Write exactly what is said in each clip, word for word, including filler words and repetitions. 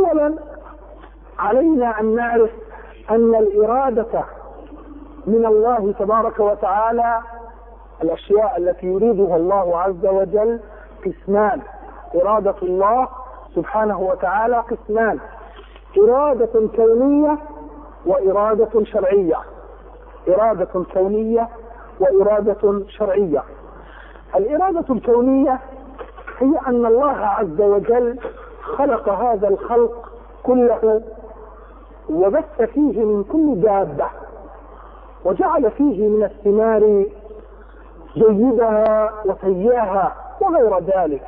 أولا علينا أن نعرف أن الإرادة من الله تبارك وتعالى، الأشياء التي يريدها الله عز وجل قسمان. إرادة الله سبحانه وتعالى قسمان: إرادة كونية وإرادة شرعية. إرادة كونية وإرادة شرعية. الإرادة الكونية هي أن الله عز وجل خلق هذا الخلق كله وبث فيه من كل دابة، وجعل فيه من الثمار جيدها وسيئها وغير ذلك.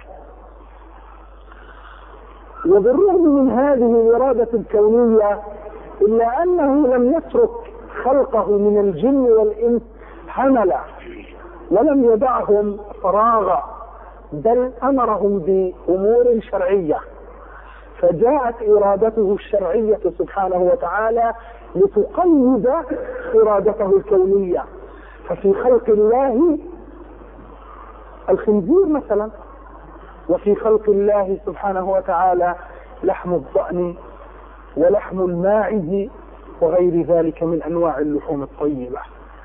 وبالرغم من هذه الإرادة الكونية إلا أنه لم يترك خلقه من الجن والإنس هملا، ولم يدعهم فراغا، بل أمرهم بأمور شرعية. فجاءت إرادته الشرعية سبحانه وتعالى لتقيد إرادته الكونية. ففي خلق الله الخنزير مثلا، وفي خلق الله سبحانه وتعالى لحم الضأن ولحم الماعز وغير ذلك من أنواع اللحوم الطيبة.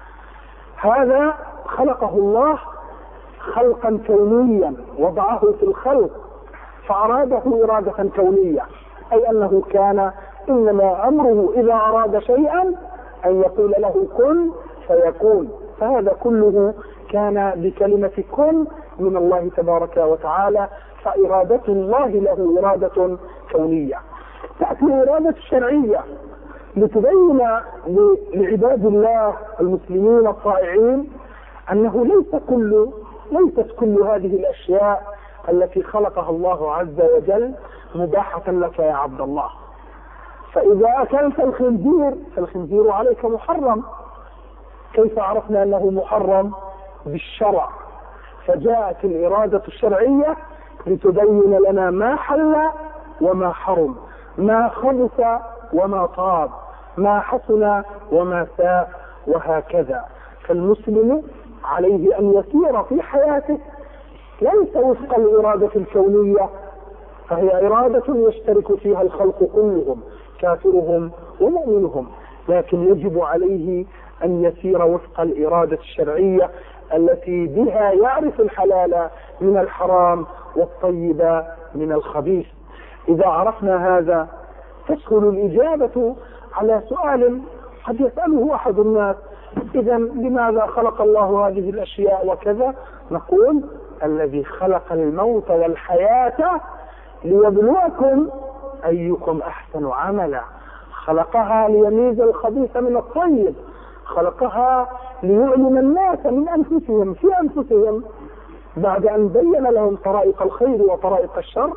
هذا خلقه الله خلقا كونيا، وضعه في الخلق فأراده إرادة كونية، أي أنه كان إنما أمره إذا أراد شيئا أن يقول له كن فيكون. فهذا كله كان بكلمة كن من الله تبارك وتعالى. فإرادة الله له إرادة كونية. تأتي الإرادة الشرعية لتبين لعباد الله المسلمين الطائعين أنه ليس كل ليست كل هذه الأشياء التي خلقها الله عز وجل مباحة لك يا عبد الله. فإذا أكلت الخنزير فالخنزير عليك محرم. كيف عرفنا أنه محرم؟ بالشرع. فجاءت الإرادة الشرعية لتبين لنا ما حل وما حرم، ما خبث وما طاب، ما حسن وما ساء، وهكذا. فالمسلم عليه أن يسير في حياته ليس وفق الإرادة الكونية، فهي إرادة يشترك فيها الخلق كلهم كافرهم ومؤمنهم، لكن يجب عليه أن يسير وفق الإرادة الشرعية التي بها يعرف الحلال من الحرام والطيب من الخبيث. إذا عرفنا هذا تسهل الإجابة على سؤال قد يسأله أحد الناس: إذا لماذا خلق الله هذه الأشياء وكذا؟ نقول: الذي خلق الموت والحياة ليبلوكم أيكم أحسن عملا. خلقها ليميز الخبيث من الطيب، خلقها ليعلم الناس من أنفسهم في أنفسهم بعد أن بين لهم طرائق الخير وطرائق الشر،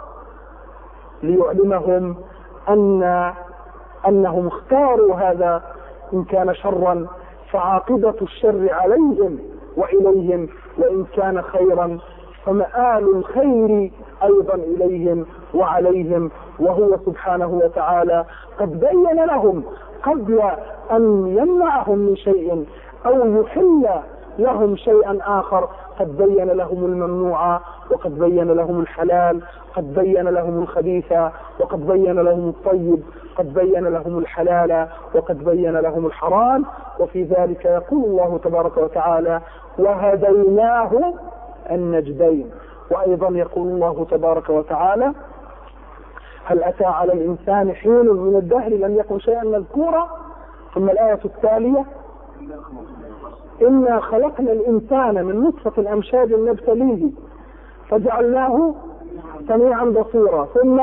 ليعلمهم أن أنهم اختاروا هذا إن كان شرا فعاقبة الشر عليهم وإليهم، وإن كان خيرا فمآل الخير أيضا إليهم وعليهم. وهو سبحانه وتعالى قد بين لهم قبل أن يمنعهم من شيء أو يحل لهم شيئا آخر، قد بين لهم الممنوع وقد بين لهم الحلال، قد بين لهم الخبيث وقد بين لهم الطيب، قد بين لهم الحلال وقد بين لهم الحرام. وفي ذلك يقول الله تبارك وتعالى: وهديناه النجدين. وأيضا يقول الله تبارك وتعالى: هل أتى على الإنسان حين من الدهر لم يكن شيئا مذكورا. ثم الآية التالية: إنا خلقنا الإنسان من نطفة أمشاج نبتليه فجعلناه سميعا بصيرا. ثم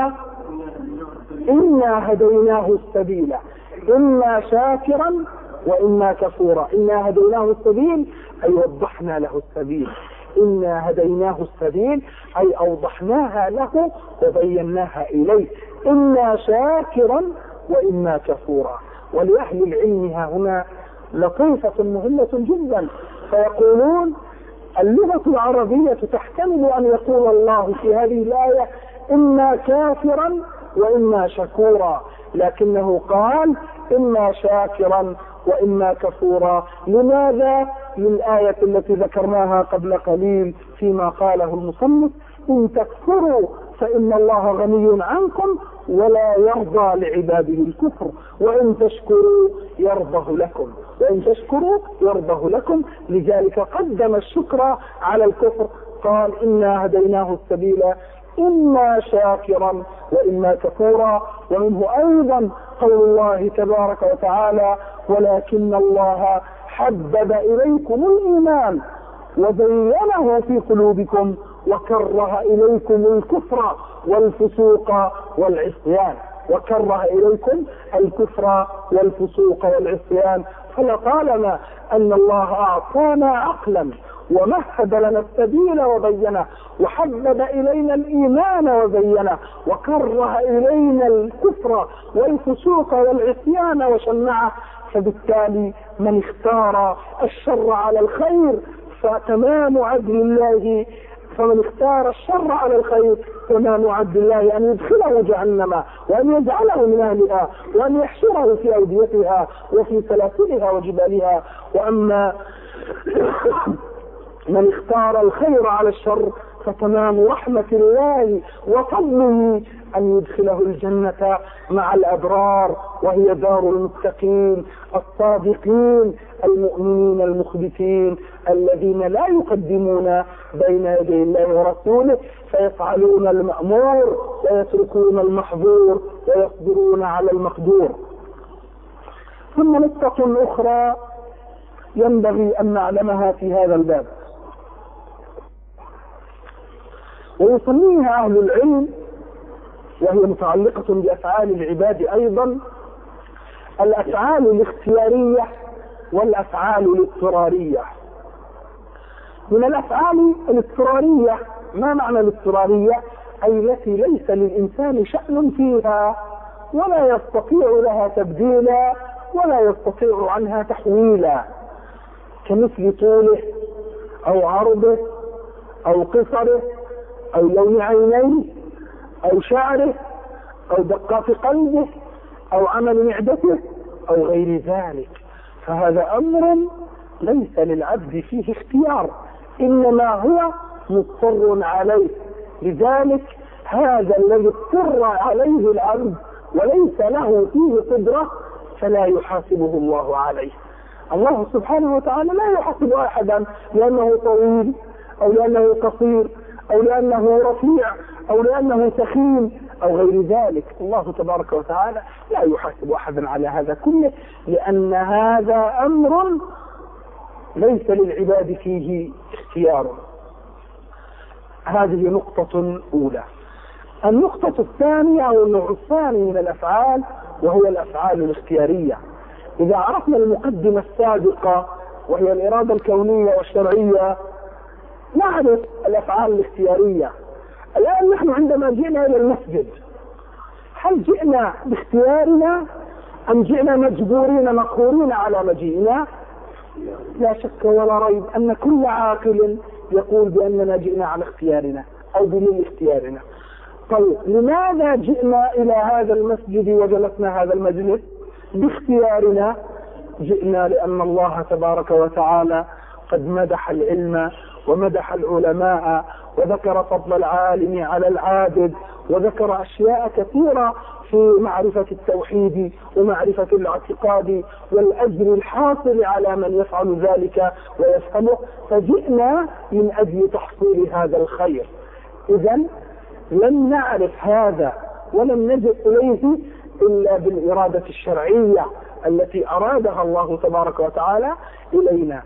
إنا هديناه السبيل إما شاكرا وإما كفورا. إنا هديناه السبيل أي وضحنا له السبيل. إنا هديناه السبيل أي أوضحناها له وبيناها إليه. إما شاكرا وإما كفورا. ولأهل العلم ها هنا لطيفة مهمة جدا، فيقولون: اللغة العربية تحتمل أن يقول الله في هذه الآية إما كافرا وإما شكورا، لكنه قال إما شاكرا وإما كفورا. لماذا؟ للآية التي ذكرناها قبل قليل فيما قاله المصنف: إن تكفروا فإن الله غني عنكم ولا يرضى لعباده الكفر وإن تشكروا يرضه لكم وإن تشكروا يرضه لكم. لذلك قدم الشكر على الكفر، قال إنا هديناه السبيل إما شاكرا وإما كفورا. ومنه أيضا قول الله تبارك وتعالى ولكن الله حبب إليكم الإيمان وزينه في قلوبكم وكره إليكم الكفر والفسوق والعصيان وكره إليكم الكفر والفسوق والعصيان. فلطالما أن الله أعطانا عقلا ومهد لنا السبيل وبينه وحبب إلينا الإيمان وزينه وكره إلينا الكفر والفسوق والعصيان وشنعه، فبالتالي من اختار الشر على الخير فتمام عدل الله فمن اختار الشر على الخير تمام عدل الله أن يدخله جهنم وأن يجعله من أهلها وأن يحشره في أوديتها وفي سلاسلها وجبالها. وأما من اختار الخير على الشر فتمام رحمة الله وفضله أن يدخله الجنة مع الأبرار وهي دار المتقين الصادقين المؤمنين المخبتين الذين لا يقدمون بين يدي الله ورسوله فيفعلون المأمور ويتركون المحظور ويصبرون على المقدور. ثم نقطة أخرى ينبغي أن نعلمها في هذا الباب ويسميها أهل العلم وهي متعلقة بأفعال العباد أيضا الأفعال الاختيارية والأفعال الاضطرارية. من الأفعال الاضطرارية ما معنى الاضطرارية؟ أي التي ليس للإنسان شأن فيها ولا يستطيع لها تبديلا ولا يستطيع عنها تحويلا، كمثل طوله أو عرضه أو قصره أو لون عينيه أو شعره أو دقات قلبه أو عمل معدته أو غير ذلك. فهذا أمر ليس للعبد فيه اختيار إنما هو مضطر عليه. لذلك هذا الذي اضطر عليه العبد وليس له فيه قدرة فلا يحاسبه الله عليه. الله سبحانه وتعالى لا يحاسب أحدا لأنه طويل أو لأنه قصير أو لأنه رفيع أو لأنه سخين أو غير ذلك. الله تبارك وتعالى لا يحاسب أحدا على هذا كله لأن هذا أمر ليس للعباد فيه اختيار. هذه نقطة أولى. النقطة الثانية أو النوع الثاني من الأفعال وهو الأفعال الاختيارية. إذا عرفنا المقدمة السابقة وهي الإرادة الكونية والشرعية نعرف الأفعال الاختيارية. الآن نحن عندما جئنا إلى المسجد هل جئنا باختيارنا أم جئنا مجبورين مقهورين على مجيئنا؟ لا شك ولا ريب أن كل عاقل يقول بأننا جئنا على اختيارنا أو بدون اختيارنا. طيب لماذا جئنا إلى هذا المسجد وجلسنا هذا المجلس باختيارنا؟ جئنا لأن الله تبارك وتعالى قد مدح العلم ومدح العلماء وذكر فضل العالم على العابد وذكر أشياء كثيرة في معرفة التوحيد ومعرفة الاعتقاد والأجر الحاصل على من يفعل ذلك ويفهمه، فجئنا من أجل تحصيل هذا الخير. إذن لم نعرف هذا ولم نجد إليه إلا بالإرادة الشرعية التي أرادها الله تبارك وتعالى إلينا.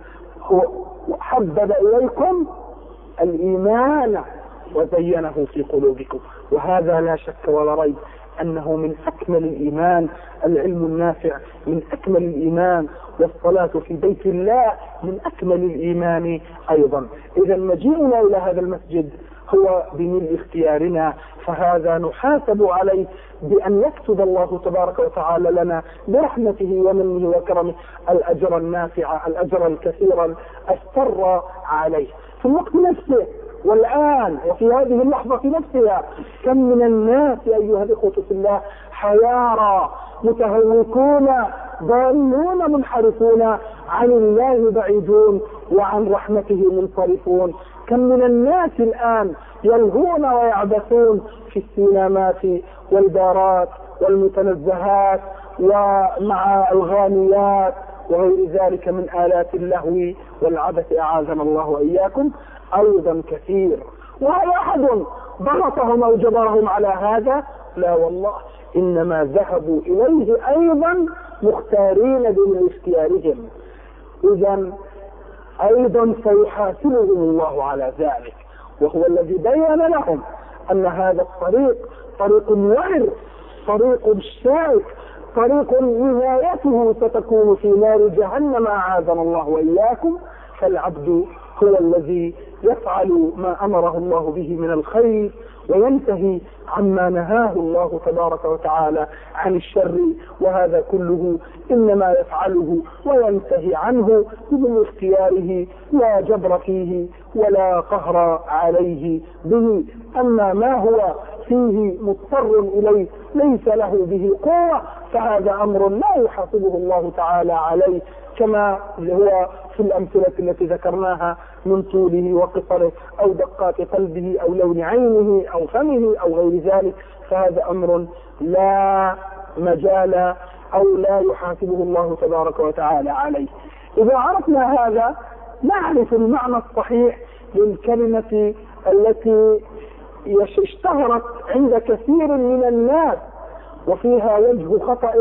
وحبب إليكم الإيمان وزينه في قلوبكم، وهذا لا شك ولا ريب أنه من أكمل الإيمان. العلم النافع من أكمل الإيمان والصلاة في بيت الله من أكمل الإيمان أيضا. إذا مجيئنا إلى هذا المسجد هو بملء اختيارنا، فهذا نحاسب عليه بأن يكتب الله تبارك وتعالى لنا برحمته ومنه وكرمه الأجر النافع الأجر الكثير السر عليه في الوقت نفسه والآن وفي هذه اللحظة نفسها. كم من الناس أيها الإخوة في الله حيارى متهوكون ضالون منحرفون عن الله بعيدون وعن رحمته منصرفون. كم من الناس الآن يلهون ويعبثون في السينمات والبارات والمتنزهات ومع الغانيات وغير ذلك من آلات اللهو والعبث أعاذنا الله وإياكم أيضا كثير. وهل أحد ضغطهم أو جبرهم على هذا؟ لا والله، إنما ذهبوا إليه أيضا مختارين دون اختيارهم. إذا أيضا سيحاسبهم الله على ذلك، وهو الذي بين لهم أن هذا الطريق طريق وعر، طريق شائك، طريق نهايته ستكون في نار جهنم أعاذنا الله وإياكم. فالعبد هو الذي يفعل ما أمره الله به من الخير وينتهي عما نهاه الله تبارك وتعالى عن الشر، وهذا كله إنما يفعله وينتهي عنه بدون اختياره، لا جبر فيه ولا قهر عليه به. أما ما هو فيه مضطر إليه ليس له به قوة فهذا أمر لا يحاسبه الله تعالى عليه، كما هو في الأمثلة التي ذكرناها من طوله وقصره أو دقات قلبه أو لون عينه أو فمه أو غير ذلك، فهذا أمر لا مجال أو لا يحاسبه الله تبارك وتعالى عليه. إذا عرفنا هذا نعرف المعنى الصحيح للكلمة التي اشتهرت عند كثير من الناس وفيها وجه خطأ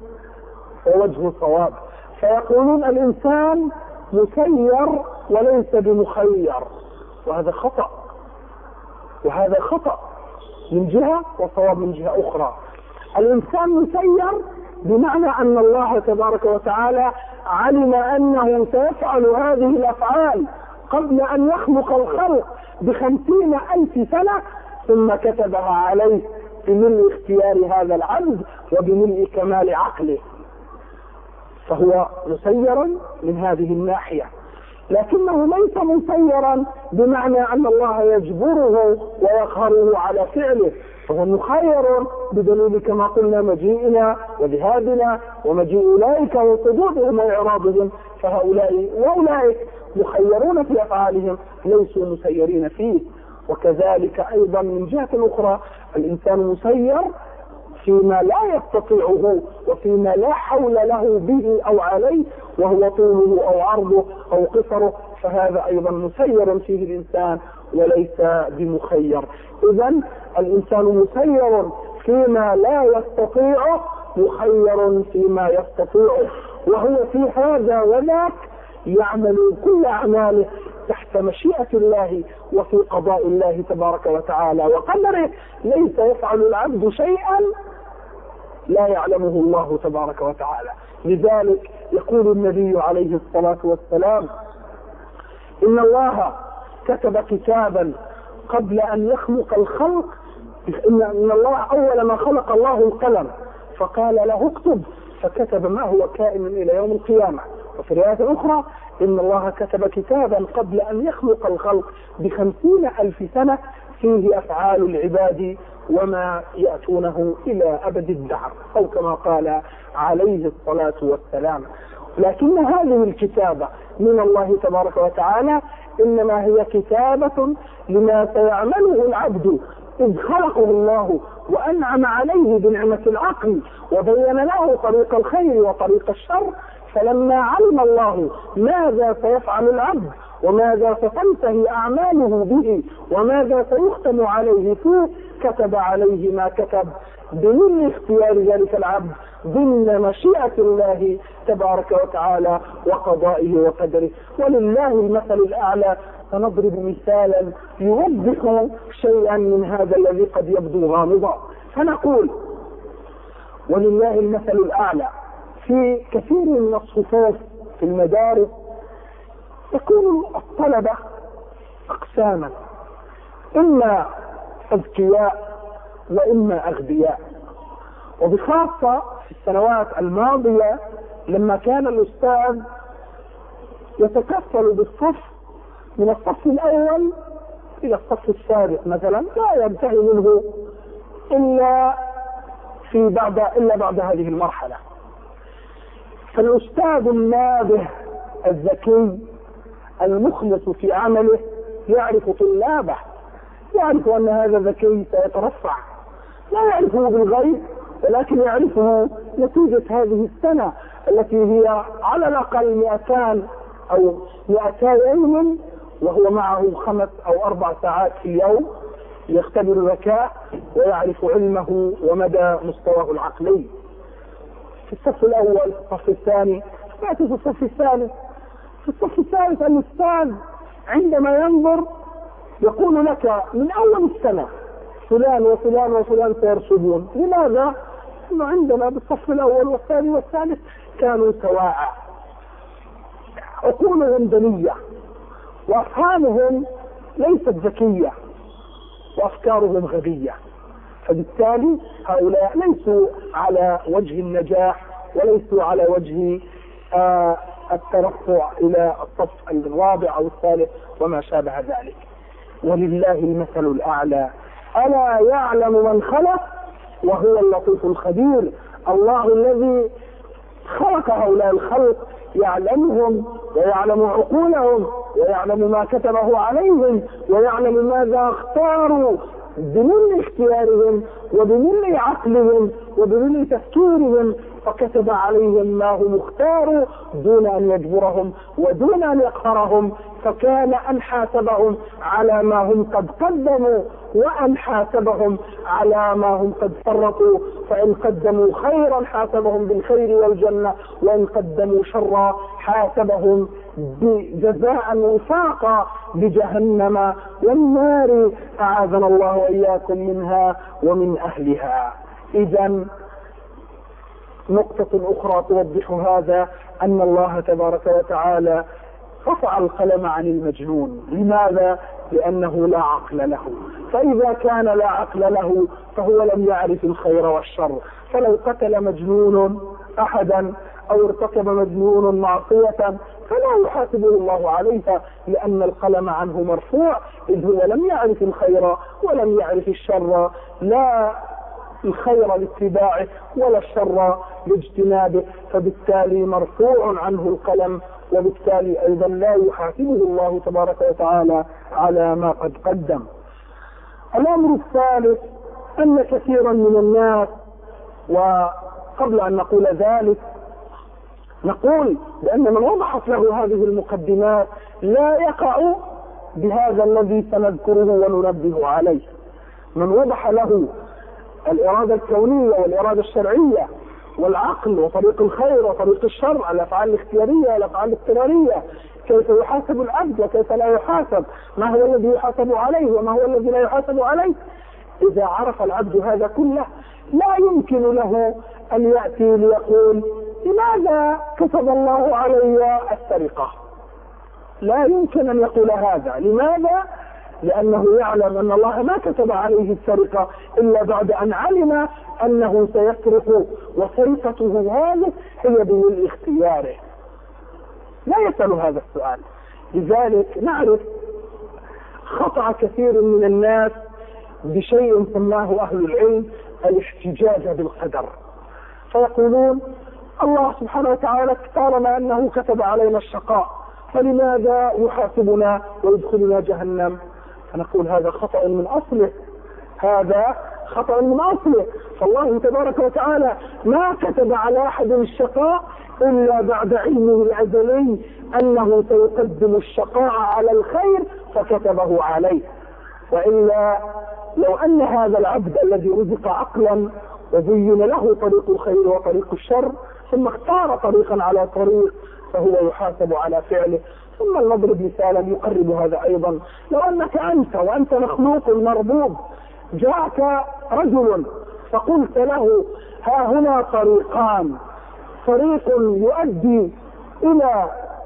ووجه صواب، فيقولون الإنسان مسير وليس بمخير، وهذا خطأ، وهذا خطأ من جهة وصواب من جهة أخرى. الإنسان مسير بمعنى أن الله تبارك وتعالى علم أنه سيفعل هذه الأفعال قبل أن يخلق الخلق بخمسين ألف سنة، ثم كتبها عليه بملء اختيار هذا العبد وبملء كمال عقله، فهو مسير من هذه الناحية. لكنه ليس مسيرا بمعنى أن الله يجبره ويقهره على فعله، فهو مخير بدليل كما قلنا مجيئنا وذهابنا ومجيء أولئك وصدودهم وإعراضهم، فهؤلاء وأولئك مخيرون في أفعالهم ليسوا مسيرين فيه. وكذلك أيضا من جهة أخرى الإنسان مسير فيما لا يستطيعه وفيما لا حول له به أو عليه، وهو طوله أو عرضه أو قصره، فهذا أيضا مسير فيه الإنسان وليس بمخير. إذن الإنسان مسير فيما لا يستطيعه، مخير فيما يستطيعه، وهو في هذا وذاك يعمل كل أعماله تحت مشيئة الله وفي قضاء الله تبارك وتعالى وقدره. ليس يفعل العبد شيئا لا يعلمه الله تبارك وتعالى. لذلك يقول النبي عليه الصلاة والسلام: إن الله كتب كتابا قبل أن يخلق الخلق، إن الله أول ما خلق الله القلم فقال له اكتب، فكتب ما هو كائن إلى يوم القيامة. وفي رواية أخرى إن الله كتب كتابا قبل أن يخلق الخلق بخمسين ألف سنة فيه أفعال العباد وما يأتونه إلى أبد الدهر، أو كما قال عليه الصلاة والسلام. لكن هذه الكتابة من الله تبارك وتعالى إنما هي كتابة لما سيعمله العبد إذ خلقه الله وأنعم عليه بنعمة العقل وبين له طريق الخير وطريق الشر، فلما علم الله ماذا سيفعل العبد وماذا ستنتهي أعماله به وماذا سيختم عليه فيه، كتب عليه ما كتب بمن اختيار ذلك العبد ضمن مشيئة الله تبارك وتعالى وقضائه وقدره. ولله المثل الأعلى. سنضرب مثالا يوضح شيئا من هذا الذي قد يبدو غامضا، فنقول ولله المثل الأعلى. في كثير من الصفوف في المدارس يكون الطلبة أقساما، إما أذكياء وإما أغبياء. وبخاصة في السنوات الماضية لما كان الأستاذ يتكفل بالصف من الصف الأول إلى الصف السابق مثلا، لا ينتهي منه إلا في بعد إلا بعد هذه المرحلة. فالأستاذ النابه الذكي المخلص في عمله يعرف طلابه، يعرف أن هذا ذكي سيترفع، لا يعرفه بالغيب ولكن يعرفه نتيجة هذه السنة التي هي على الأقل مئتان أو مئتا يوم، وهو معه خمس أو أربع ساعات في اليوم يختبر الذكاء ويعرف علمه ومدى مستواه العقلي. في الصف الأول، في الصف الثاني، يأتي في الصف الثالث. في الصف الثالث الأستاذ عندما ينظر يقول لك من أول السنة فلان وفلان وفلان سيرسبون. لماذا؟ إنه عندنا بالصف الأول والثاني والثالث كانوا سواء، عقولهم دنية وأفهامهم ليست ذكية وأفكارهم غبية، فبالتالي هؤلاء ليسوا على وجه النجاح وليسوا على وجه آه الترفع إلى الصف الرابع أو الثالث وما شابه ذلك. ولله المثل الأعلى، ألا يعلم من خلق وهو اللطيف الخبير. الله الذي خلق هؤلاء الخلق يعلمهم ويعلم عقولهم ويعلم ما كتبه عليهم ويعلم ماذا اختاروا بمن اختيارهم وبمن عقلهم وبمن تفكيرهم، فكتب عليهم ما هم اختاروا دون أن يجبرهم ودون أن يقهرهم، فكان أن حاسبهم على ما هم قد قدموا وأن حاسبهم على ما هم قد فرطوا، فإن قدموا خيرا حاسبهم بالخير والجنة، وإن قدموا شرا حاسبهم بجزاء وفاقا بجهنم والنار، أعاذنا الله وإياكم منها ومن أهلها. إذن نقطة أخرى توضح هذا أن الله تبارك وتعالى رفع القلم عن المجنون. لماذا؟ لأنه لا عقل له، فإذا كان لا عقل له فهو لم يعرف الخير والشر، فلو قتل مجنون أحدا أو ارتكب مجنون معصية فلا يحاسبه الله عليها، لأن القلم عنه مرفوع، إذ هو لم يعرف الخير ولم يعرف الشر، لا الخير لاتباعه ولا الشر لاجتنابه، فبالتالي مرفوع عنه القلم، وبالتالي أيضا لا يحاسبه الله تبارك وتعالى على ما قد قدم. الأمر الثالث أن كثيرا من الناس، وقبل أن نقول ذلك نقول بأن من وضحت له هذه المقدمات لا يقع بهذا الذي سنذكره وننبه عليه. من وضح له الإرادة الكونية والإرادة الشرعية والعقل وطريق الخير وطريق الشر، الأفعال الاختيارية والأفعال الاضطرارية، كيف يحاسب العبد وكيف لا يحاسب، ما هو الذي يحاسب عليه وما هو الذي لا يحاسب عليه. إذا عرف العبد هذا كله لا يمكن له أن يأتي ليقول لماذا كتب الله علي السرقة. لا يمكن أن يقول هذا. لماذا؟ لأنه يعلم أن الله ما كتب عليه السرقة إلا بعد أن علم أنه سيسرق، وسرقته هذه هي بملء اختياره. لا يسأل هذا السؤال. لذلك نعرف خطأ كثير من الناس بشيء سماه أهل العلم الاحتجاج بالقدر، فيقولون الله سبحانه وتعالى طالما أنه كتب علينا الشقاء فلماذا يحاسبنا ويدخلنا جهنم؟ فنقول هذا خطأ من أصله، هذا خطأ من أصله. فالله تبارك وتعالى ما كتب على أحد الشقاء إلا بعد علمه الأزلي أنه سيقدم الشقاء على الخير فكتبه عليه. وإلا لو أن هذا العبد الذي رزق عقلا وزين له طريق الخير وطريق الشر ثم اختار طريقا على طريق فهو يحاسب على فعله. ثم نضرب مثالا يقرب هذا أيضا. لو أنك أنت وأنت مخلوق مربوب جاءك رجل فقلت له ها هنا طريقان، طريق يؤدي إلى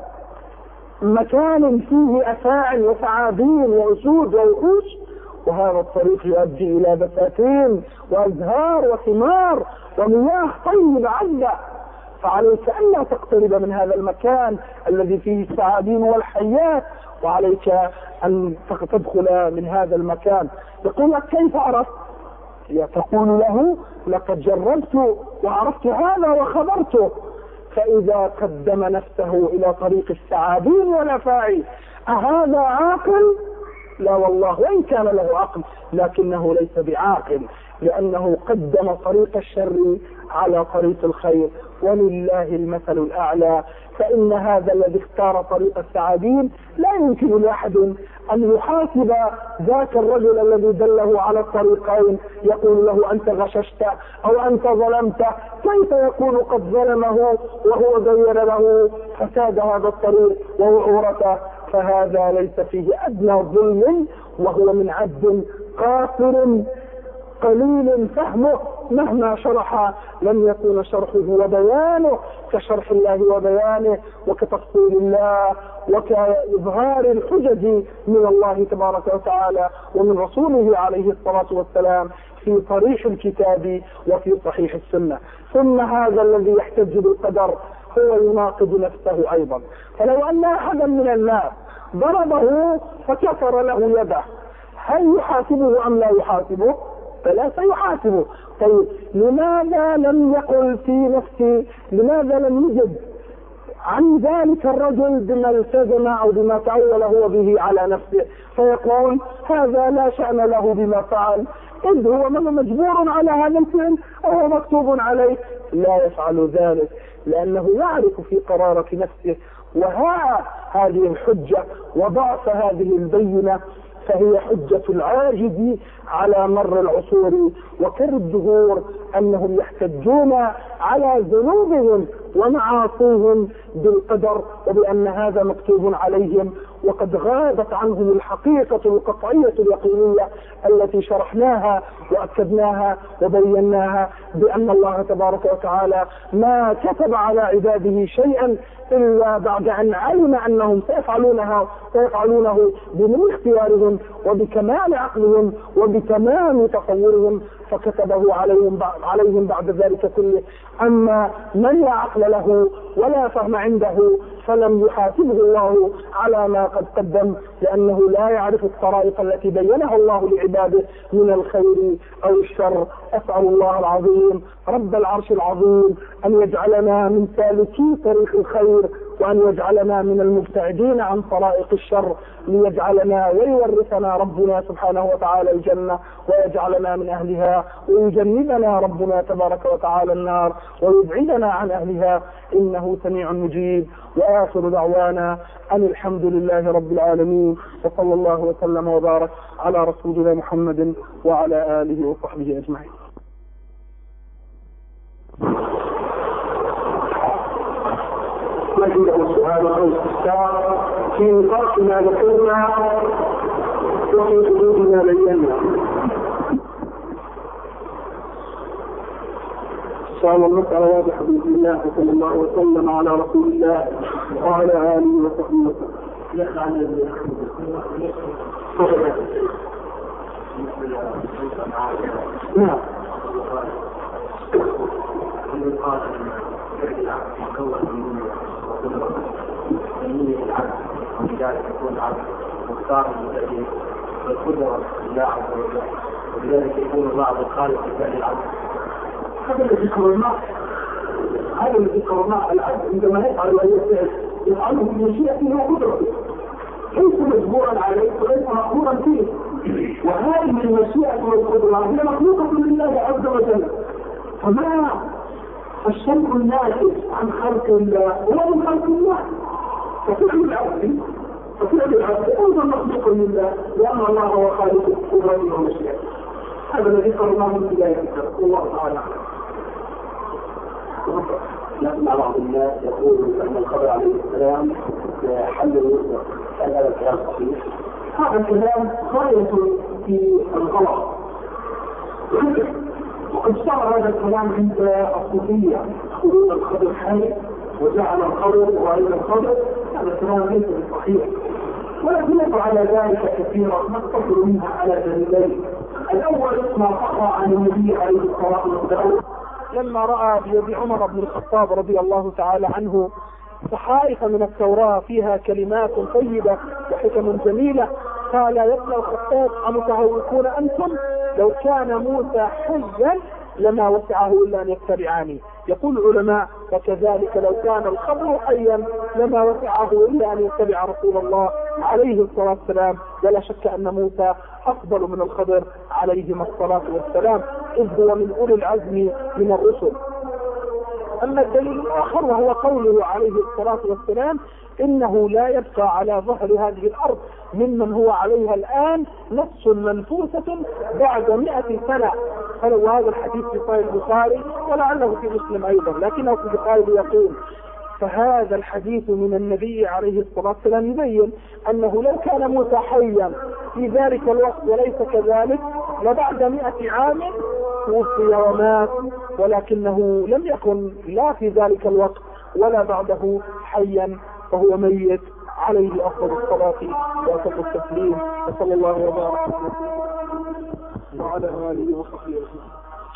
مكان فيه أفاعي وثعابين وأسود ووحوش، وهذا الطريق يؤدي إلى بساتين وأزهار وثمار ومياه طيبة عذبة، فعليك أن لا تقترب من هذا المكان الذي فيه الثعابين والحيات، وعليك أن تدخل من هذا المكان. يقول لك كيف عرفت؟ تقول له لقد جربت وعرفت هذا وخبرته. فإذا قدم نفسه إلى طريق الثعابين والأفاعي أهذا عاقل لا والله، وإن كان له عقل لكنه ليس بعاقل، لأنه قدم طريق الشر على طريق الخير، ولله المثل الأعلى. فإن هذا الذي اختار طريق الثعابين لا يمكن لأحد أن يحاسب ذاك الرجل الذي دله على الطريقين، يقول له أنت غششت أو أنت ظلمت، كيف يكون قد ظلمه وهو بين له فساد هذا الطريق ووعورته؟ فهذا ليس فيه أدنى ظلم، وهو من عبد قاصر قليل فهمه، مهما شرح لم يكون شرحه وبيانه كشرح الله وبيانه، وكتفصيل الله، وكإظهار الحجج من الله تبارك وتعالى ومن رسوله عليه الصلاة والسلام في صريح الكتاب وفي صحيح السنة. ثم هذا الذي يحتج بالقدر هو يناقض نفسه أيضا. فلو أن أحدا من الناس ضربه فكسر له يده، هل يحاسبه أم لا يحاسبه؟ فلا سيحاسبه. طيب لماذا لم يقل في نفسي، لماذا لم يجد عن ذلك الرجل بما التزم أو بما تعول هو به على نفسه، فيقول هذا لا شأن له بما فعل، إذ هو مجبور على هذا الفعل أو هو مكتوب عليه؟ لا يفعل ذلك، لأنه يعرف في قرارة نفسه. وها هذه الحجة وضعف هذه البينة فهي حجة العاجز على مر العصور وكر الدهور، أنهم يحتجون على ذنوبهم ومعاصيهم بالقدر وبأن هذا مكتوب عليهم، وقد غابت عنهم الحقيقة القطعية اليقينية التي شرحناها وأكدناها وبيناها، بأن الله تبارك وتعالى ما كتب على عباده شيئا إلا بعد أن علم أنهم سيفعلونها سيفعلونه بمن اختيارهم وبكمال عقلهم وبتمام تصورهم، فكتبه عليهم عليهم بعد ذلك كله. أما من لا عقل له ولا فهم عنده فلم يحاسبه الله على ما قد قدم، لأنه لا يعرف الطرائق التي بينها الله لعباده من الخير أو الشر. أسأل الله العظيم رب العرش العظيم أن يجعلنا من سالكي طريق الخير، وأن يجعلنا من المبتعدين عن طرائق الشر، ليجعلنا ويورثنا ربنا سبحانه وتعالى الجنة ويجعلنا من أهلها، ويجنبنا ربنا تبارك وتعالى النار ويبعدنا عن أهلها، إنه سميع مجيب. وآخر دعوانا أن الحمد لله رب العالمين، وصلى الله وسلم وبارك على رسولنا محمد وعلى آله وصحبه أجمعين. نجد السؤال أو الاستفسار في نطاق ما ذكرنا وفي حدود ما بينا. إن شاء الله المسألة واضحة بإذن الله، وصلى الله وسلم على رسول الله وعلى آله وصحبه وسلم. نعم. تنمية العبد ولذلك يكون العبد مختار الذي والقدرة لله عز وجل، ولذلك يكون بعض الخالق لفعل العبد. هذا الذي ذكرناه هذا الذي ذكرناه العبد عندما يفعل أي فعل يفعله بمشيئته وقدرته، ليس مجبورا عليه وليس مأمورا فيه، وهذه المشيئة والقدرة هي مخلوقة لله عز وجل. فما الشرع الناتج عن خلق الله هو من خلق الله، ففعل العبد ففعل العبد أيضا مخلوق لله، لأن الله هو خالق قدرته ومشيئته. هذا الذي قرناه من بداية الكتاب. والله تعالى نسمع بعض الناس يقول أن الخضر عليه السلام حل الوسط، هل هذا الكلام صحيح؟ هذا الكلام غاية في الغلط، وقد صار هذا الكلام عند الصوفية يقولون الخضر حي وجعل الخضر وعلم الخضر، هذا الكلام ليس بصحيح، ولكن على ذلك كثيرا نقتصر منها على دليلين. الأول ما صح عن النبي عليه الصلاة والسلام لما رأى بيد عمر بن الخطاب رضي الله تعالى عنه صحائف من التوراة فيها كلمات طيبة وحكم جميلة، قال يا ابن الخطاب أمتهوكون أنتم؟ لو كان موسى حيا لما وسعه إلا أن يتبعاني. يقول العلماء فكذلك لو كان الخضر حيا لما وسعه إلا أن يتبع رسول الله عليه الصلاة والسلام، ولا شك أن موسى أفضل من الخضر عليهما الصلاة والسلام، إذ هو من أولي العزم من الرسل. أما الدليل الآخر وهو قوله عليه الصلاة والسلام: إنه لا يبقى على ظهر هذه الأرض ممن هو عليها الآن نفس منفوسة بعد مئة سنة. فلو هذا الحديث في صحيح البخاري ولعله في مسلم أيضا، لكنه في البخاري يقول: فهذا الحديث من النبي عليه الصلاة والسلام يبين أنه لو كان موسى حيا في ذلك الوقت وليس كذلك لبعد مئة عام توفي ومات، ولكنه لم يكن لا في ذلك الوقت ولا بعده حيا، فهو ميت عليه أفضل الصلاة وأتم التسليم، وصلى الله وبارك وعلى آله وصحبه وسلم.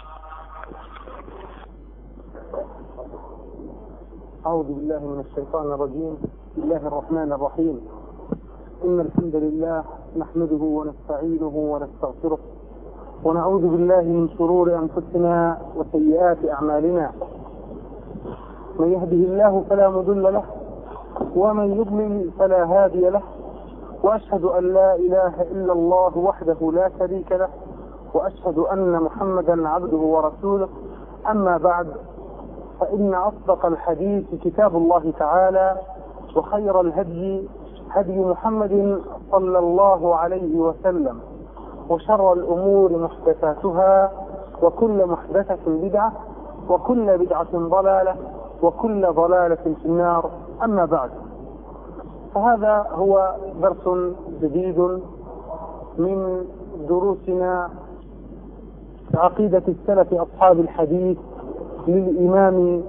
أعوذ بالله من الشيطان الرجيم. بسم الله الرحمن الرحيم. إن الحمد لله نحمده ونستعينه ونستغفره ونعوذ بالله من شرور أنفسنا وسيئات أعمالنا. من يهده الله فلا مضل له ومن يضلل فلا هادي له، وأشهد أن لا إله إلا الله وحده لا شريك له، وأشهد أن محمدا عبده ورسوله. أما بعد، فإن أصدق الحديث كتاب الله تعالى، وخير الهدي هدي محمد صلى الله عليه وسلم، وشر الأمور محدثاتها، وكل محدثة بدعة، وكل بدعة ضلالة، وكل ضلالة في النار. أما بعد، فهذا هو درس جديد من دروسنا عقيدة السلف أصحاب الحديث للإمام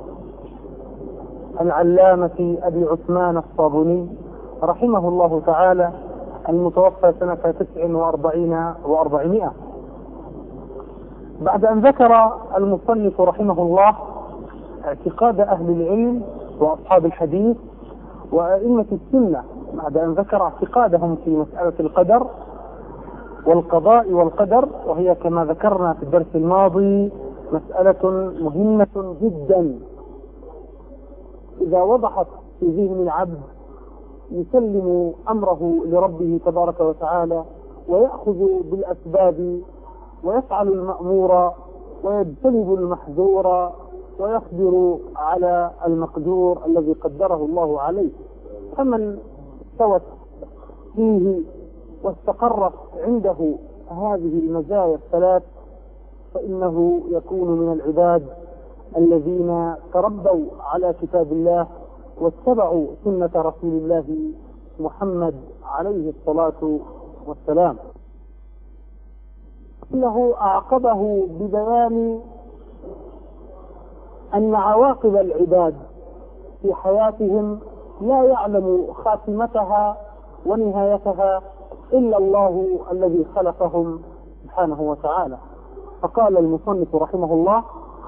العلامة أبي عثمان الصابوني رحمه الله تعالى، المتوفى سنة تسع وأربعين وأربعمائة. بعد أن ذكر المصنف رحمه الله اعتقاد أهل العلم وأصحاب الحديث وأئمة السنة، بعد أن ذكر اعتقادهم في مسألة القدر والقضاء والقدر، وهي كما ذكرنا في الدرس الماضي مسألة مهمة جدا. إذا وضحت في ذهن العبد يسلم أمره لربه تبارك وتعالى، ويأخذ بالأسباب، ويفعل المأمور، ويجتنب المحذور، ويصبر على المقدور الذي قدره الله عليه. فمن استوت فيه واستقرت عنده هذه المزايا الثلاث فإنه يكون من العباد الذين تربوا على كتاب الله واتبعوا سنة رسول الله محمد عليه الصلاة والسلام. إنه أعقبه ببيان أن عواقب العباد في حياتهم لا يعلم خاتمتها ونهايتها إلا الله الذي خلقهم سبحانه وتعالى. فقال المصنف رحمه الله: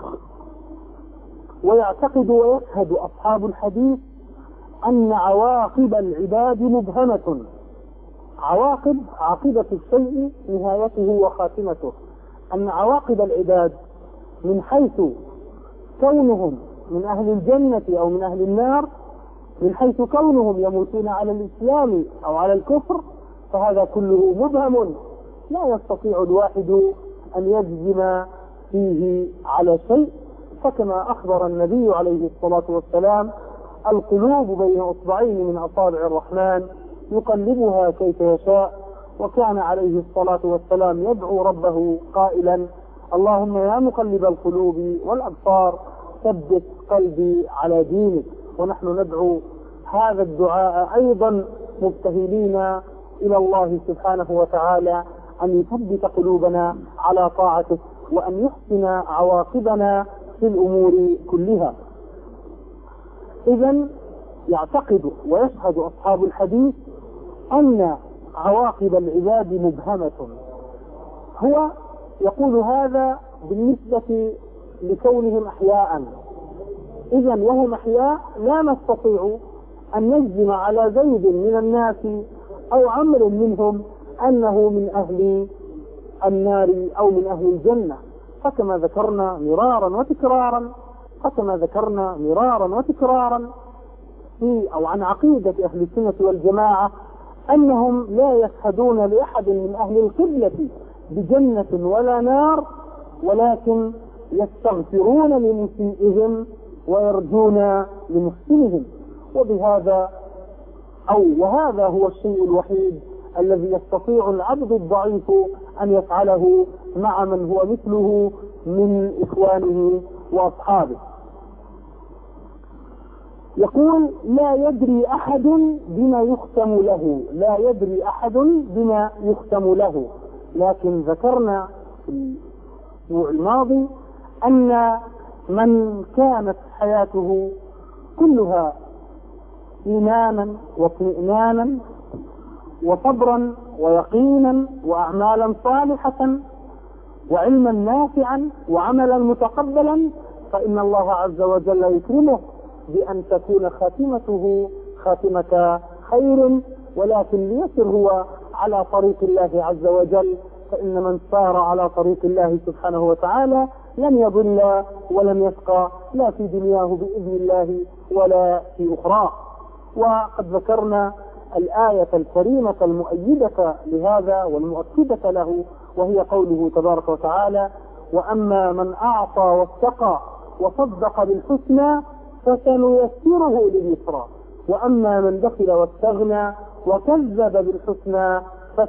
ويعتقد ويشهد أصحاب الحديث أن عواقب العباد مبهمة. عواقب عاقبة الشيء نهايته وخاتمته، أن عواقب العباد من حيث كونهم من أهل الجنة أو من أهل النار، من حيث كونهم يموتون على الإسلام أو على الكفر، فهذا كله مبهم لا يستطيع الواحد أن يجزم فيه على شيء. فكما أخبر النبي عليه الصلاة والسلام: القلوب بين أصبعين من أصابع الرحمن يقلبها كيف يشاء. وكان عليه الصلاة والسلام يدعو ربه قائلا: اللهم يا مقلب القلوب والأبصار ثبت قلبي على دينك. ونحن ندعو هذا الدعاء أيضا مبتهلين إلى الله سبحانه وتعالى أن يثبت قلوبنا على طاعته، وأن يحسن عواقبنا في الأمور كلها. إذن يعتقد ويشهد أصحاب الحديث أن عواقب العباد مبهمة. هو يقول هذا بالنسبة لكونهم أحياء. إذن وهم أحياء لا نستطيع أن نجزم على زيد من الناس أو عمرو منهم أنه من أهل النار أو من أهل الجنة. فكما ذكرنا مرارا وتكرارا كما ذكرنا مرارا وتكرارا في أو عن عقيدة أهل السنة والجماعة أنهم لا يشهدون لأحد من أهل القبلة بجنة ولا نار، ولكن يستغفرون لمسيئهم ويرجون لمحسنهم. وبهذا أو وهذا هو الشيء الوحيد الذي يستطيع العبد الضعيف أن يفعله مع من هو مثله من إخوانه وأصحابه. يقول: لا يدري أحد بما يختم له، لا يدري أحد بما يختم له. لكن ذكرنا في الأسبوع الماضي أن من كانت حياته كلها إيمانا واطمئنانا وصبرا ويقينا وأعمالا صالحة وعلما نافعا وعملا متقبلا، فإن الله عز وجل يكرمه بأن تكون خاتمته خاتمة خير، ولكن ليسر هو على طريق الله عز وجل، فإن من سار على طريق الله سبحانه وتعالى لن يضل ولن يشقى لا في دنياه بإذن الله ولا في أخرى. وقد ذكرنا الآية الكريمة المؤيدة لهذا والمؤكدة له، وهي قوله تبارك وتعالى: وأما من أعطى واتقى وصدق بالحسنى فسنيسره لليسرى، وأما من بخل واستغنى وكذب بالحسنى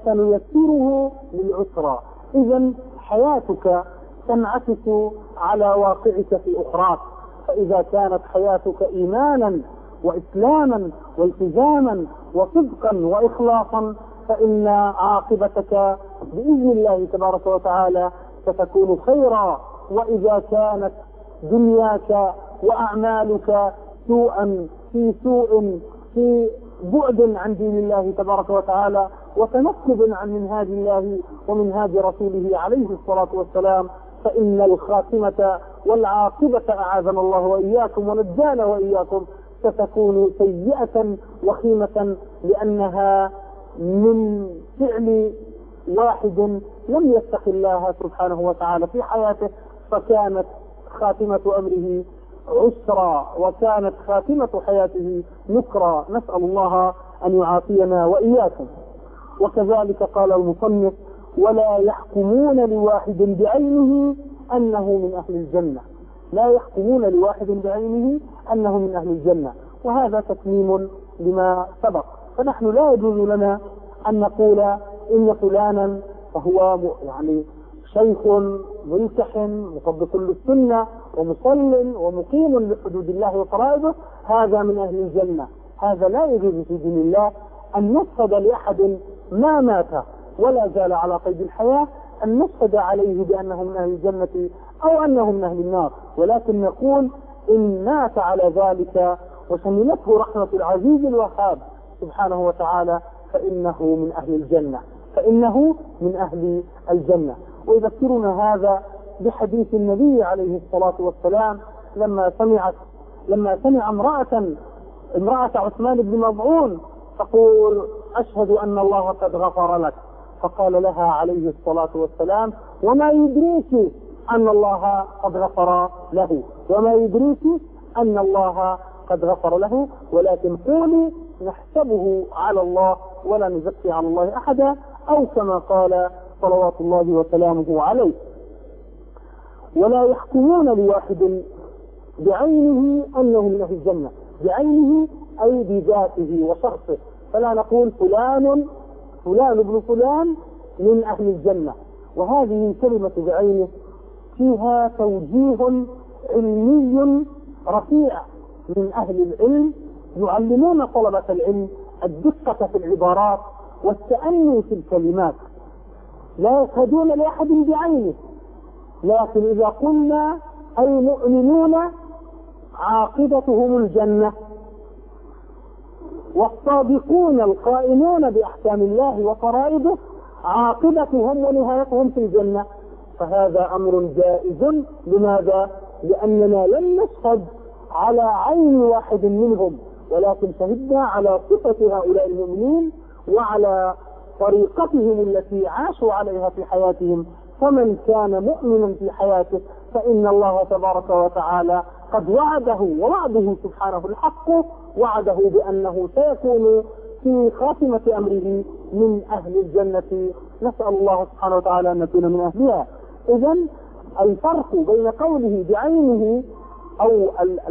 فسنيسره للعسرى. إذن حياتك تنعكس على واقعك في أخراك، فإذا كانت حياتك إيمانا وإسلاما والتزاما وصدقا وإخلاصا فإن عاقبتك بإذن الله تبارك وتعالى ستكون خيرا. وإذا كانت دنياك وأعمالك سوءا في سوء في بعد عن دين الله تبارك وتعالى وتنكب عن منهاج الله ومنهاج رسوله عليه الصلاة والسلام، فإن الخاتمة والعاقبة أعاذنا الله وإياكم ونجانا وإياكم ستكون سيئة وخيمة، لأنها من فعل واحد لم يتق الله سبحانه وتعالى في حياته، فكانت خاتمة أمره عسرا وكانت خاتمة حياته نكرا، نسأل الله أن يعافينا وإياكم. وكذلك قال المصنف: ولا يحكمون لواحد بعينه أنه من أهل الجنة، لا يحكمون لواحد بعينه أنه من أهل الجنة، وهذا تتميم لما سبق. فنحن لا يجوز لنا أن نقول إن فلانا فهو يعني شيخ ملتحن مطبق للسنة ومصل ومقيم لحدود الله وفرائضه، هذا من أهل الجنة. هذا لا يجوز في دين الله أن نشهد لأحد ما مات ولا زال على قيد الحياة أن نشهد عليه بأنه من أهل الجنة أو أنه من أهل النار، ولكن نقول إن مات على ذلك وشملته رحمة العزيز الوهاب سبحانه وتعالى فإنه من أهل الجنة، فإنه من أهل الجنة. ويذكرنا هذا بحديث النبي عليه الصلاة والسلام لما سمعت لما سمع امرأة امرأة عثمان بن مظعون تقول: أشهد أن الله قد غفر لك، فقال لها عليه الصلاة والسلام: وما يدريك أن الله قد غفر له، وما يدريك أن الله قد غفر له، ولكن قولي نحسبه على الله ولا نزكي على الله أحدا، أو كما قال صلوات الله وسلامه عليه. ولا يحكمون لواحد بعينه أنه من أهل الجنة، بعينه أي بذاته وشخصه، فلا نقول فلان فلان ابن فلان من أهل الجنة. وهذه كلمة بعينه فيها توجيه علمي رفيع من أهل العلم، يعلمون طلبة العلم الدقة في العبارات والتأني في الكلمات. لا يشهدون لأحد بعينه، لكن إذا قلنا أي مؤمنون عاقبتهم الجنة، والصادقون القائمون بأحكام الله وفرائضه عاقبتهم ونهايتهم في الجنة، فهذا أمر جائز. لماذا؟ لأننا لم نشهد على عين واحد منهم، ولكن شهدنا على صفة هؤلاء المؤمنين وعلى طريقتهم التي عاشوا عليها في حياتهم، فمن كان مؤمنا في حياته فإن الله تبارك وتعالى قد وعده، ووعده سبحانه الحق، وعده بأنه سيكون في خاتمة أمره من أهل الجنة. نسأل الله سبحانه وتعالى أن نكون من أهلها. إذن الفرق بين قوله بعينه أو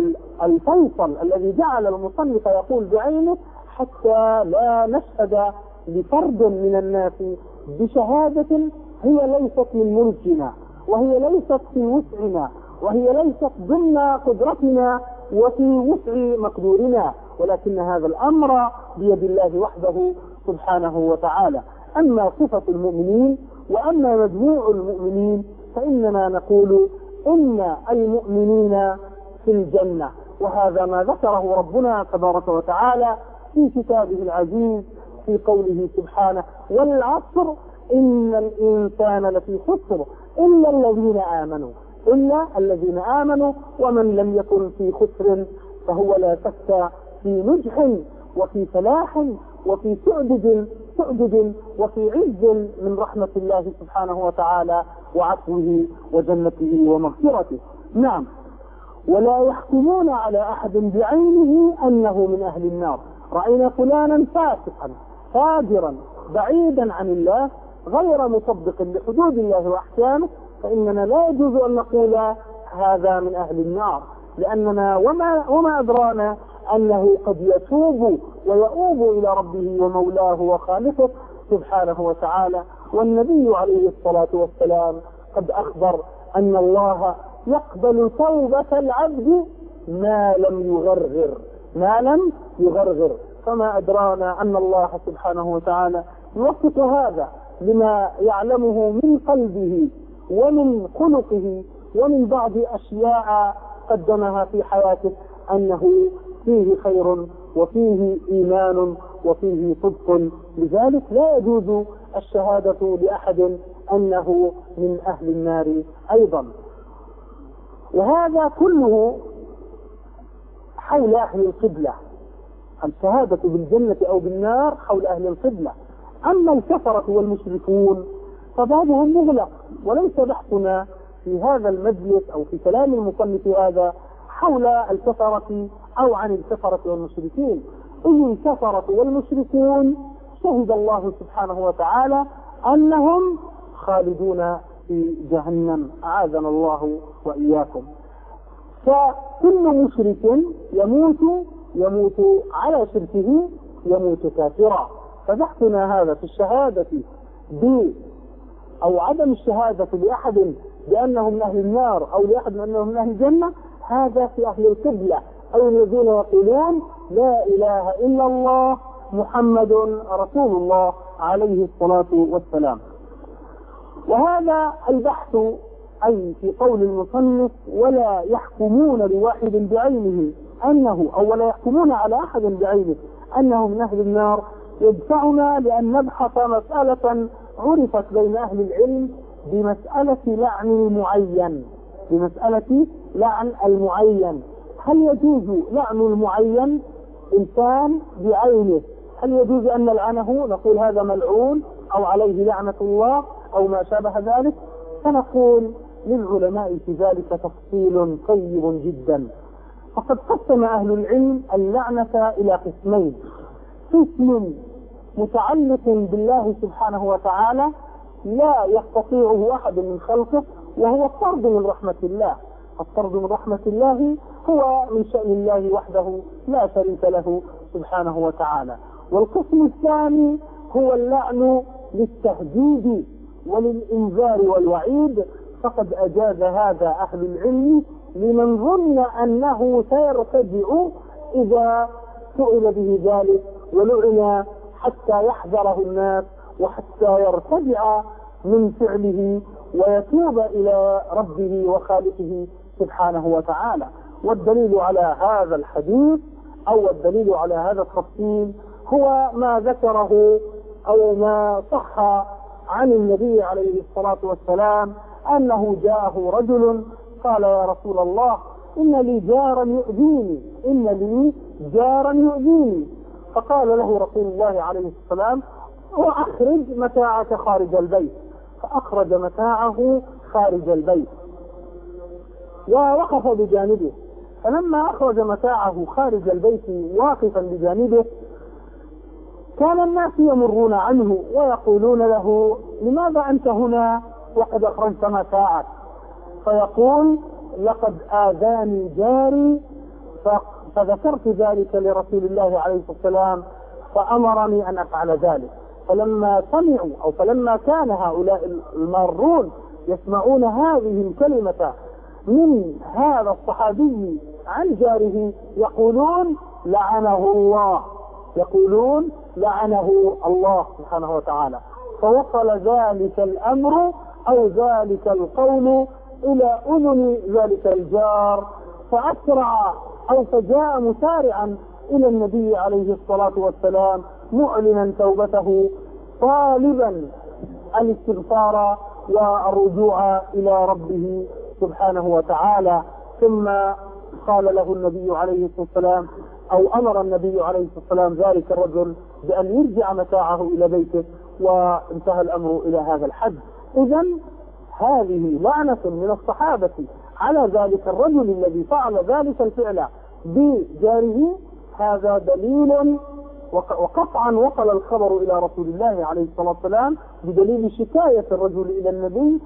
الفيصل الذي جعل المصنف يقول بعينه حتى لا نشهد لفرد من الناس بشهادة هي ليست من ملكنا، وهي ليست في وسعنا، وهي ليست ضمن قدرتنا وفي وسع مقدورنا، ولكن هذا الأمر بيد الله وحده سبحانه وتعالى. أما صفة المؤمنين وأما مجموع المؤمنين فإننا نقول إن المؤمنين في الجنة، وهذا ما ذكره ربنا تبارك وتعالى في كتابه العزيز في قوله سبحانه: والعصر إن الإنسان لفي خسر إلا الذين آمنوا، إلا الذين آمنوا، ومن لم يكن في خسر فهو لا شك في نجح وفي فلاح وفي سعدد سعدد وفي عز من رحمة الله سبحانه وتعالى وعفوه وجنته ومغفرته. نعم، ولا يحكمون على أحد بعينه أنه من أهل النار. رأينا فلانا فاسقا فاجرا بعيدا عن الله غير مطبق لحدود الله وأحكامه، فإننا لا يجوز أن نقول هذا من أهل النار، لأننا وما, وما أدرانا أنه قد يتوب ويؤوب إلى ربه ومولاه وخالقه سبحانه وتعالى. والنبي عليه الصلاة والسلام قد أخبر أن الله يقبل توبة العبد ما لم يغرغر ما لم يغرغر فما أدرانا أن الله سبحانه وتعالى يوفق هذا لما يعلمه من قلبه ومن خلقه ومن بعض أشياء قدمها في حياته أنه فيه خير وفيه إيمان وفيه صدق. لذلك لا يجوز الشهادة لأحد أنه من أهل النار أيضا. وهذا كله حول أهل القبلة، الشهادة بالجنة أو بالنار حول أهل القبلة. أما الكفرة والمشركون فبابهم مغلق، وليس بحثنا في هذا المجلس أو في كلام المصنف هذا حول الكفرة أو عن الكفرة والمشركين. إن الكفرة والمشركون شهد الله سبحانه وتعالى أنهم خالدون في جهنم، أعاذنا الله وإياكم. فكل مشرك يموت يموت على شركه، يموت كافرا. فبحثنا هذا في الشهادة ب أو عدم الشهادة لأحد بأنهم من أهل النار أو لأحد بأنهم من أهل الجنة، هذا في أهل القبلة أو الذين يقولون لا إله إلا الله محمد رسول الله عليه الصلاة والسلام. وهذا البحث أي في قول المصنف ولا يحكمون لواحد بعينه أنه أو ولا يحكمون على أحد بعينه أنه من أهل النار، يدفعنا لأن نبحث مسألة عرفت بين أهل العلم بمسألة لعن المعين بمسألة لعن المعين. هل يجوز لعن المعين إنسان بعينه؟ هل يجوز أن نلعنه نقول هذا ملعون أو عليه لعنة الله أو ما شابه ذلك؟ فنقول للعلماء في ذلك تفصيل طيب جدا. فقد قسم أهل العلم اللعنة إلى قسمين: قسم متعلق بالله سبحانه وتعالى لا يستطيعه أحد من خلقه، وهو الطرد من رحمة الله. الطرد من رحمة الله هو من شأن الله وحده لا شريك له سبحانه وتعالى. والقسم الثاني هو اللعن للتهديد وللإنذار والوعيد، فقد أجاز هذا أهل العلم لمن ظن أنه سيرتجع إذا سئل به ذلك ولعن حتى يحذره الناس وحتى يرتجع من فعله ويتوب إلى ربه وخالقه سبحانه وتعالى. والدليل على هذا الحديث أو الدليل على هذا التفصيل هو ما ذكره أو ما صح عن النبي عليه الصلاة والسلام أنه جاءه رجل قال: يا رسول الله إن لي جارا يؤذيني إن لي جارا يؤذيني فقال له رسول الله عليه السلام: وأخرج متاعك خارج البيت. فأخرج متاعه خارج البيت ووقف بجانبه. فلما أخرج متاعه خارج البيت واقفا بجانبه كان الناس يمرون عنه ويقولون له: لماذا أنت هنا وقد أخرجت متاعك؟ فيقول: لقد آذاني جاري فذكرت ذلك لرسول الله عليه الصلاة والسلام فأمرني أن أفعل ذلك. فلما سمعوا أو فلما كان هؤلاء المارون يسمعون هذه الكلمة من هذا الصحابي عن جاره يقولون: لعنه الله، يقولون لعنه الله سبحانه وتعالى. فوصل ذلك الأمر أو ذلك القول إلى أذن ذلك الجار، فأسرع أو فجاء مسارعا إلى النبي عليه الصلاة والسلام معلنا توبته طالبا الاستغفار والرجوع إلى ربه سبحانه وتعالى. ثم قال له النبي عليه الصلاة والسلام أو أمر النبي عليه الصلاة والسلام ذلك الرجل بأن يرجع متاعه إلى بيته، وانتهى الأمر إلى هذا الحد. إذن هذه لعنة من الصحابة على ذلك الرجل الذي فعل ذلك الفعل بجاره. هذا دليل، وقطعا وصل الخبر إلى رسول الله عليه الصلاة والسلام بدليل شكاية الرجل إلى النبي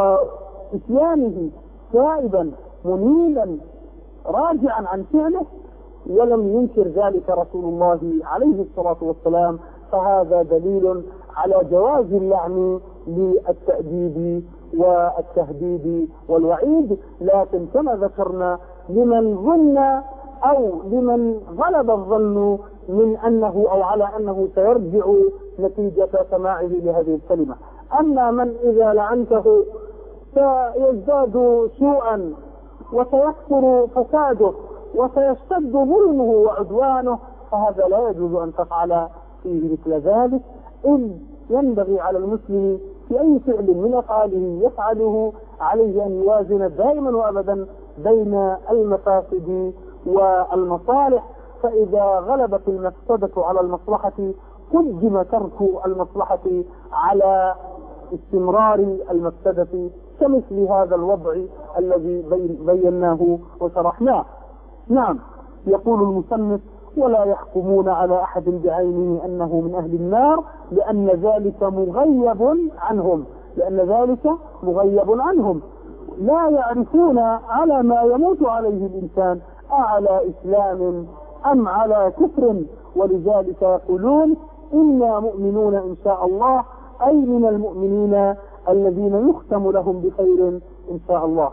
وإتيانه تائبا منيبا راجعا عن فعله، ولم ينكر ذلك رسول الله عليه الصلاة والسلام. فهذا دليل على جواز اللعن للتأديب والتهديد والوعيد، لكن كما ذكرنا لمن ظن أو لمن غلب الظن من أنه أو على أنه سيرجع نتيجة سماعه لهذه الكلمة. أما من إذا لعنته سيزداد سوءا وسيكثر فساده وسيشتد ظلمه وعدوانه، فهذا لا يجوز أن تفعل فيه مثل ذلك. إذ ينبغي على المسلم في أي فعل من أفعاله يفعله عليه أن يوازن دائما وأبدا بين المفاسد والمصالح، فإذا غلبت المفسدة على المصلحة قدم ترك المصلحة على استمرار المفسدة، كمثل هذا الوضع الذي بيناه وشرحناه. نعم، يقول المصنف: ولا يحكمون على أحد بعينه أنه من أهل النار لأن ذلك مغيب عنهم لأن ذلك مغيب عنهم لا يعرفون على ما يموت عليه الإنسان أعلى إسلام أم على كفر، ولذلك يقولون: إنا مؤمنون إن شاء الله، أي من المؤمنين الذين يختم لهم بخير إن شاء الله.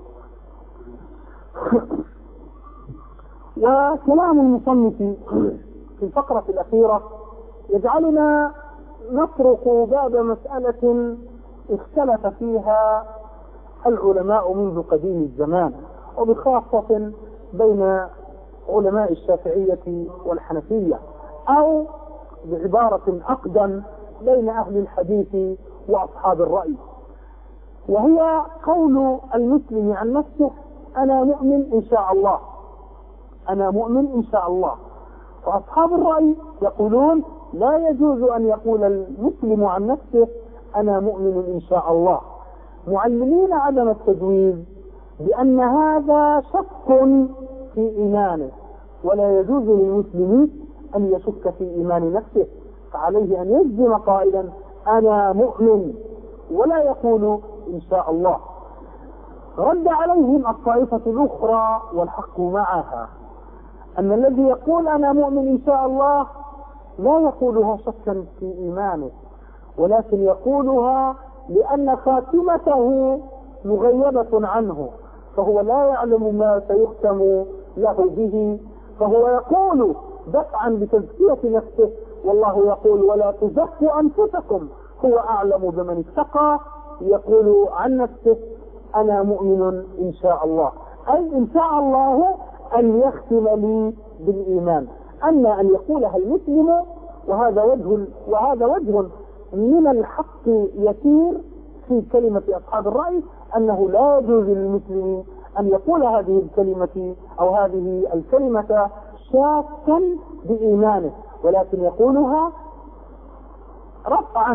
وكلام المصنف في الفقرة الأخيرة يجعلنا نطرق باب مسألة اختلف فيها العلماء منذ قديم الزمان، وبخاصة بين علماء الشافعية والحنفية، أو بعبارة أقدم بين أهل الحديث وأصحاب الرأي، وهي قول المسلم عن نفسه: أنا مؤمن إن شاء الله، أنا مؤمن إن شاء الله. فأصحاب الرأي يقولون: لا يجوز أن يقول المسلم عن نفسه أنا مؤمن إن شاء الله، معلمين عدم التجويز بأن هذا شك في إيمانه، ولا يجوز للمسلم أن يشك في إيمان نفسه، فعليه أن يجزم قائلا أنا مؤمن ولا يقول إن شاء الله. رد عليهم الطائفة الأخرى والحق معها أن الذي يقول أنا مؤمن إن شاء الله لا يقولها شكا في إيمانه، ولكن يقولها لأن خاتمته مغيبة عنه، فهو لا يعلم ما سيختم له به، فهو يقول دفعا بتزكية نفسه، والله يقول ولا تزكوا أنفسكم هو أعلم بمن اتقى، يقول عن نفسه أنا مؤمن إن شاء الله، أي إن شاء الله أن يختم لي بالإيمان. أما أن يقولها المسلم وهذا وجه وهذا وجه من الحق يسير في كلمة أصحاب الرأي، أنه لا يجوز للمسلم أن يقول هذه الكلمة أو هذه الكلمة شاكا بإيمانه، ولكن يقولها رفعا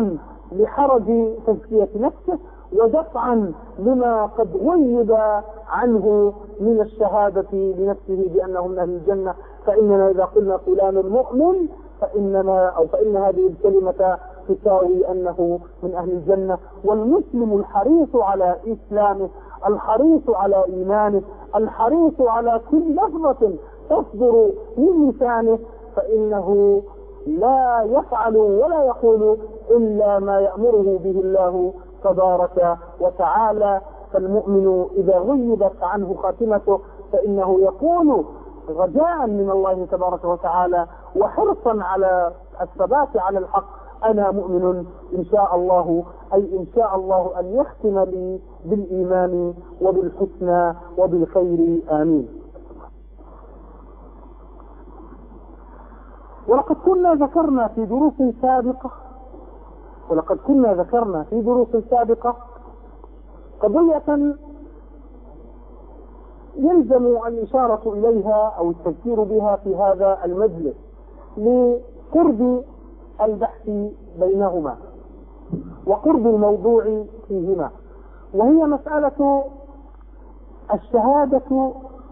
لحرج تزكية نفسه ودفعا لما قد غيب عنه من الشهادة لنفسه بأنه من أهل الجنة. فإننا إذا قلنا فلان مؤمن فإننا أو فإن هذه الكلمة تساوي أنه من أهل الجنة. والمسلم الحريص على إسلامه، الحريص على إيمانه، الحريص على كل لفظة تصدر من لسانه، فإنه لا يفعل ولا يقول إلا ما يأمره به الله تبارك وتعالى. فالمؤمن إذا غيبت عنه خاتمته فإنه يقول رجاء من الله تبارك وتعالى وحرصا على الثبات على الحق: أنا مؤمن إن شاء الله، أي إن شاء الله أن يختم لي بالإيمان وبالحسنى وبالخير، آمين. ولقد كنا ذكرنا في دروس سابقة ولقد كنا ذكرنا في دروس سابقة قضية يلزم الإشارة إليها أو التذكير بها في هذا المجلس لقرب البحث بينهما وقرب الموضوع فيهما، وهي مسألة الشهادة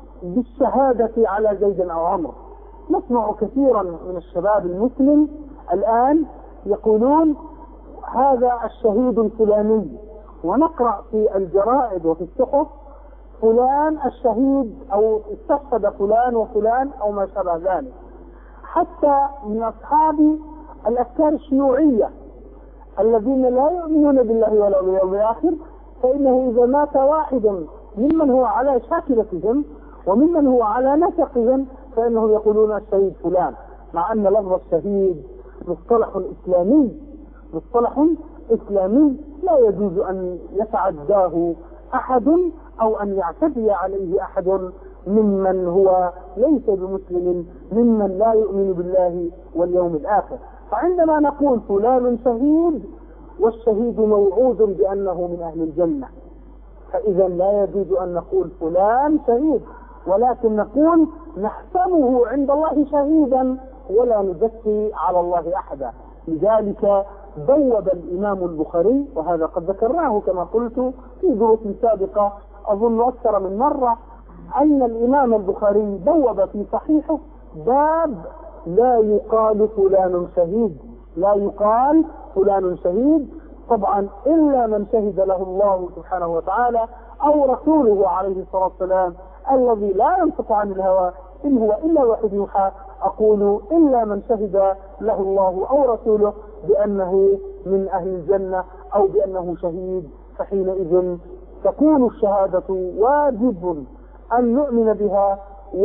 بالشهادة على زيد أو عمرو. نسمع كثيرا من الشباب المسلم الآن يقولون هذا الشهيد الفلاني، ونقرأ في الجرائد وفي الصحف فلان الشهيد أو استشهد فلان وفلان أو ما شابه ذلك. حتى من أصحاب الأفكار الشيوعية الذين لا يؤمنون بالله ولا باليوم الآخر، فإنه إذا مات واحد ممن هو على شاكلتهم وممن هو على نسقهم فإنهم يقولون الشهيد فلان، مع أن لفظ الشهيد مصطلح إسلامي مصطلح إسلامي لا يجوز أن يتعداه أحد أو أن يعتدي عليه أحد ممن هو ليس بمسلم، ممن لا يؤمن بالله واليوم الآخر. فعندما نقول فلان شهيد والشهيد موعود بأنه من أهل الجنة، فإذا لا يجوز أن نقول فلان شهيد، ولكن نقول نحسبه عند الله شهيدا ولا نزكي على الله أحدا. لذلك بوب الإمام البخاري، وهذا قد ذكرناه كما قلت في دروس سابقة أظن أكثر من مرة، أن الإمام البخاري بوب في صحيحه باب لا يقال فلان شهيد، لا يقال فلان شهيد طبعا إلا من شهد له الله سبحانه وتعالى أو رسوله عليه الصلاة والسلام الذي لا ينطق عن الهوى إن هو إلا وحي يوحى. أقول إلا من شهد له الله أو رسوله بأنه من أهل الجنة أو بأنه شهيد، فحينئذ تكون الشهادة واجب أن نؤمن بها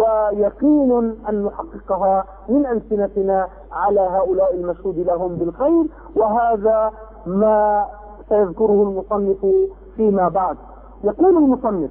ويقين أن نحققها من ألسنتنا على هؤلاء المشهود لهم بالخير، وهذا ما سيذكره المصنف فيما بعد. يقول المصنف: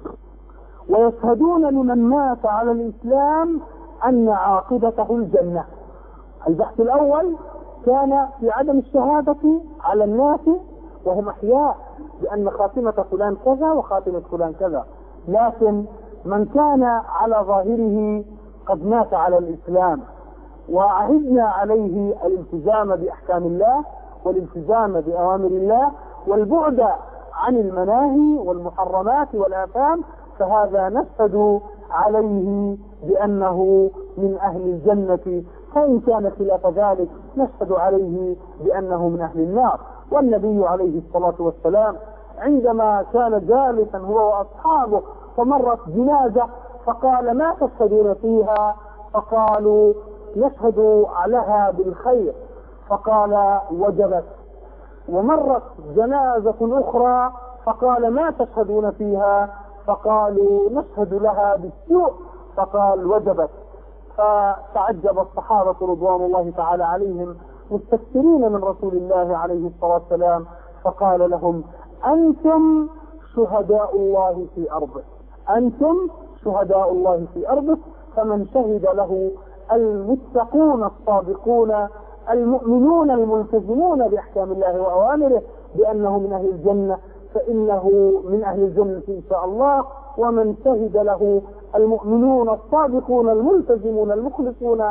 ويشهدون لمن مات على الإسلام أن عاقبته الجنة. البحث الأول كان في عدم الشهادة على الناس وهم أحياء بأن خاتمة فلان كذا وخاتمة فلان كذا، لكن من كان على ظاهره قد مات على الإسلام وعهدنا عليه الالتزام بأحكام الله والالتزام بأوامر الله والبعد عن المناهي والمحرمات والآثام، فهذا نشهد عليه بأنه من أهل الجنة، فإن كان خلاف ذلك نشهد عليه بأنه من أهل النار. والنبي عليه الصلاة والسلام عندما كان جالسا هو وأصحابه فمرت جنازة فقال: ما تشهدون فيها؟ فقالوا: نشهد عليها بالخير. فقال: وجبت. ومرت جنازة أخرى فقال: ما تشهدون فيها؟ فقالوا: نشهد لها بالسوء. فقال: وجبت. فتعجب الصحابة رضوان الله تعالى عليهم مستكثرين من رسول الله عليه الصلاة والسلام، فقال لهم: أنتم شهداء الله في أرضه، أنتم شهداء الله في أرضه، فمن شهد له المتقون الصادقون المؤمنون الملتزمون بأحكام الله وأوامره بأنه من أهل الجنة فإنه من أهل الجنة إن شاء الله. ومن شهد له المؤمنون الصادقون الملتزمون المخلصون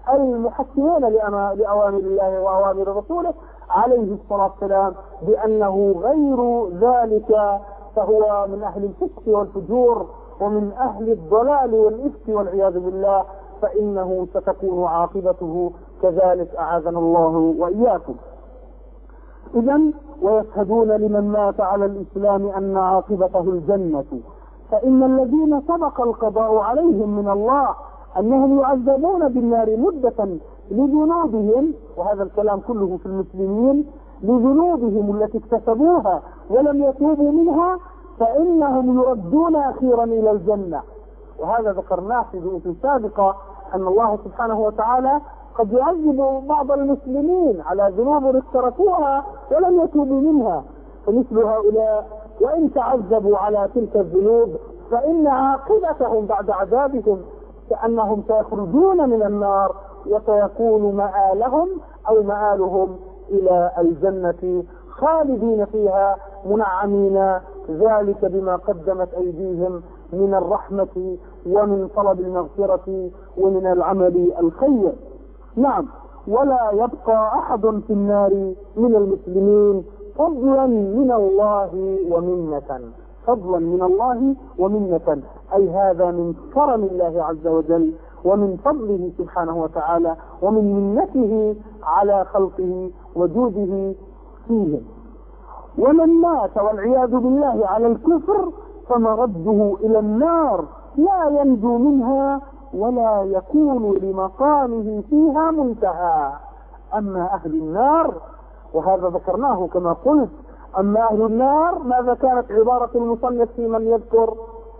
المحكمين لأوامر الله وأوامر رسوله عليه الصلاة والسلام بأنه غير ذلك فهو من أهل الفسق والفجور ومن أهل الضلال والإفك والعياذ بالله، فإنه ستكون عاقبته كذلك أعاذنا الله وإياكم. إذن ويشهدون لمن مات على الإسلام أن عاقبته الجنة، فإن الذين سبق القضاء عليهم من الله أنهم يعذبون بالنار مدة لذنوبهم، وهذا الكلام كله في المسلمين، لذنوبهم التي اكتسبوها ولم يتوبوا منها، فإنهم يردون أخيرا إلى الجنة. وهذا ذكرناه في دروس سابقة أن الله سبحانه وتعالى قد يعذب بعض المسلمين على ذنوب اقترفوها ولم يتوبوا منها، فمثل هؤلاء وإن تعذبوا على تلك الذنوب فإن عاقبتهم بعد عذابهم كأنهم سيخرجون من النار وسيكون مآلهم أو مآلهم إلى الجنة خالدين فيها منعمين، ذلك بما قدمت أيديهم من الرحمة ومن طلب المغفرة ومن العمل الخير. نعم، ولا يبقى أحد في النار من المسلمين فضلا من الله ومنة، فضلا من الله ومنة، أي هذا من كرم الله عز وجل ومن فضله سبحانه وتعالى ومن منته على خلقه وجوده فيهم. ومن مات والعياذ بالله على الكفر فمرده إلى النار لا ينجو منها ولا يكون لمقامه فيها منتهى. أما أهل النار، وهذا ذكرناه كما قلت، أما أهل النار ماذا كانت عبارة المصنف في من يذكر؟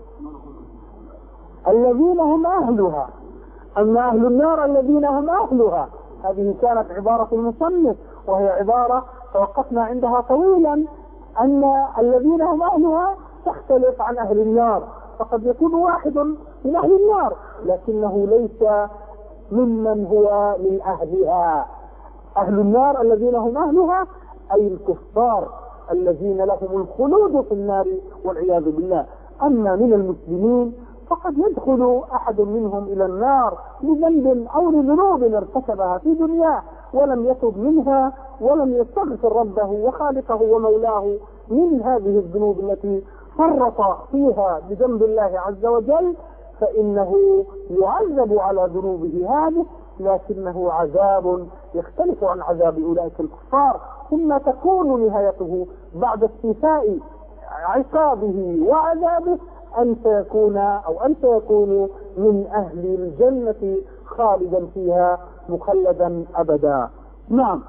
الذين هم أهلها. أما أهل النار الذين هم أهلها، هذه كانت عبارة المصنف، وهي عبارة توقفنا عندها طويلا، أن الذين هم أهلها تختلف عن أهل النار، فقد يكون واحد من أهل النار لكنه ليس ممن هو من أهلها. أهل النار الذين هم أهلها أي الكفار الذين لهم الخلود في النار والعياذ بالله. أما من المسلمين فقد يدخل أحد منهم إلى النار لذنب أو لذنوب ارتكبها في دنياه ولم يتب منها ولم يستغفر ربه وخالقه ومولاه من هذه الذنوب التي فرط فيها بذنب الله عز وجل، فإنه يعذب على ذنوبه هذه، لكنه عذاب يختلف عن عذاب أولئك الكفار، ثم تكون نهايته بعد استيفاء عقابه وعذابه أن سيكون أو أن سيكون من أهل الجنة خالدا فيها مخلدا أبدا. نعم،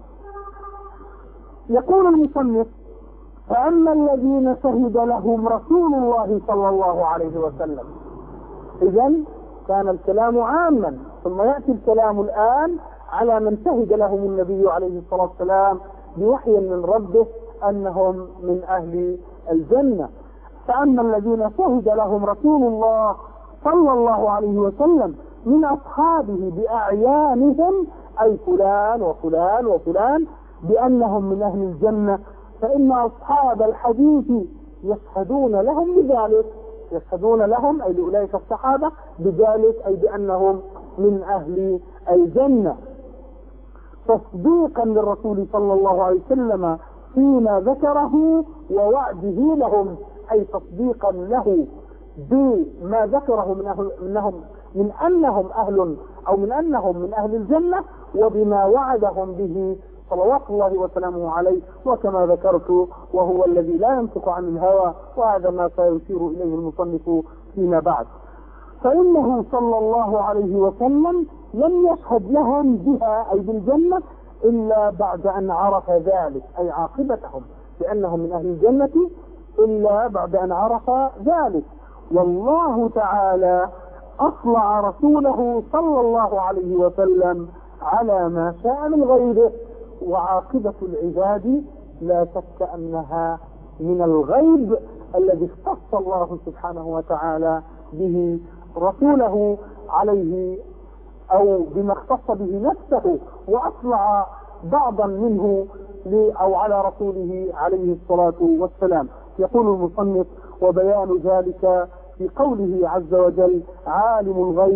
يقول المصنف: فأما الذين شهد لهم رسول الله صلى الله عليه وسلم. إذن كان الكلام عاما، ثم يأتي الكلام الآن على من شهد لهم النبي عليه الصلاة والسلام بوحي من ربه أنهم من أهل الجنة. فأما الذين شهد لهم رسول الله صلى الله عليه وسلم من أصحابه بأعيانهم، أي فلان وفلان وفلان، بأنهم من أهل الجنة، فإن أصحاب الحديث يشهدون لهم بذلك، يشهدون لهم أي لأولئك الصحابة بذلك، أي بأنهم من أهل الجنة، تصديقا للرسول صلى الله عليه وسلم فيما ذكره ووعده لهم، أي تصديقا له بما ذكره من أهل منهم من أنهم أهل أو من أنهم من أهل الجنة، وبما وعدهم به صلوات الله وسلامه عليه، وكما ذكرت وهو الذي لا ينطق عن الهوى، وهذا ما سيشير إليه المصنف فيما بعد. فإنه صلى الله عليه وسلم لم يشهد لهم بها أي بالجنة إلا بعد أن عرف ذلك، أي عاقبتهم بأنهم من أهل الجنة، إلا بعد أن عرف ذلك. والله تعالى أطلع رسوله صلى الله عليه وسلم على ما شاء من غيره، وعاقبة العباد لا شك أنها من الغيب الذي اختص الله سبحانه وتعالى به رسوله عليه، أو بما اختص به نفسه وأطلع بعضا منه أو على رسوله عليه الصلاة والسلام. يقول المصنف: وبيان ذلك في قوله عز وجل: عالم الغيب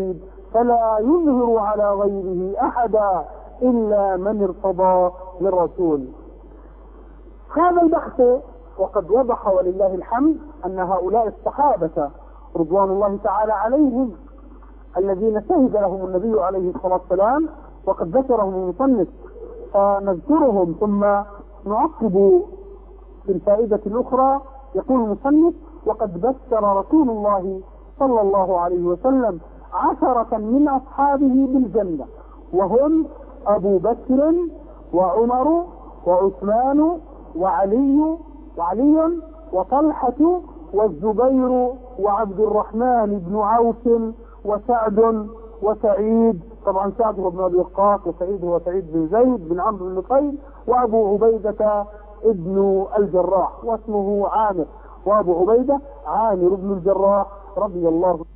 فلا يظهر على غيره أحدا إلا من ارتضى من رسول. هذا البحث وقد وضح ولله الحمد أن هؤلاء الصحابة رضوان الله تعالى عليهم الذين شهد لهم النبي عليه الصلاة والسلام وقد ذكرهم المصنف فنذكرهم ثم نعقب في الفائدة الأخرى. يقول المصنف: وقد بشر رسول الله صلى الله عليه وسلم عشرة من أصحابه بالجنة، وهم أبو بكر وعمر وعثمان وعلي وعلي وطلحة والزبير وعبد الرحمن بن عوف وسعد وسعيد، طبعا سعد هو ابن ابي وقاص وسعيد هو سعيد بن زيد بن عمرو بن نفيل، وابو عبيدة ابن الجراح واسمه عامر، وابو عبيدة عامر بن الجراح رضي الله عنه.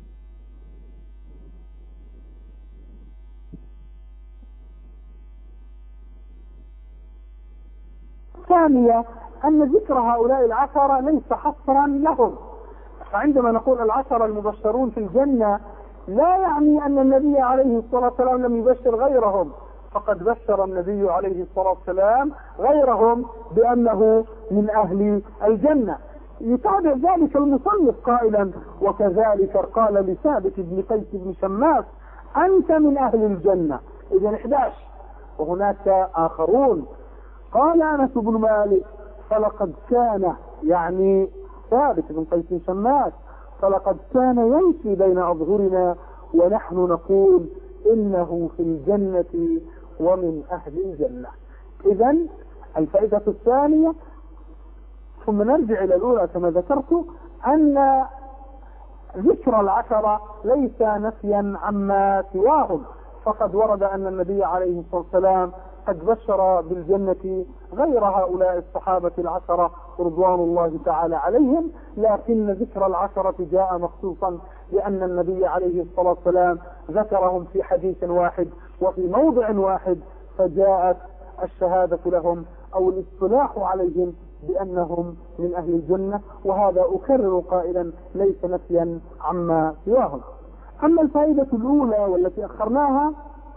الثانية أن ذكر هؤلاء العشرة ليس حصرا لهم، فعندما نقول العشرة المبشرون في الجنة لا يعني أن النبي عليه الصلاة والسلام لم يبشر غيرهم، فقد بشر النبي عليه الصلاة والسلام غيرهم بأنه من أهل الجنة. يتابع ذلك المصنف قائلا: وكذلك قال لثابت بن قيس بن شماس أنت من أهل الجنة. إذن إحدى عشر، وهناك آخرون. قال أنس بن مالك: فلقد كان، يعني ثابت بن قيس بن شماس، فلقد كان يمشي بين أظهرنا ونحن نقول إنه في الجنة ومن أهل الجنة. إذن الفائدة الثانية، ثم نرجع إلى الأولى كما ذكرت، أن ذكر العشرة ليس نفيا عما سواهم، فقد ورد أن النبي عليه الصلاة والسلام قد بشر بالجنة غير هؤلاء الصحابة العشرة رضوان الله تعالى عليهم، لكن ذكر العشرة جاء مخصوصا لأن النبي عليه الصلاة والسلام ذكرهم في حديث واحد وفي موضع واحد، فجاءت الشهادة لهم أو الاصطلاح عليهم بأنهم من أهل الجنة، وهذا أكرر قائلا ليس نفيا عما سواهم. أما الفائدة الأولى والتي أخرناها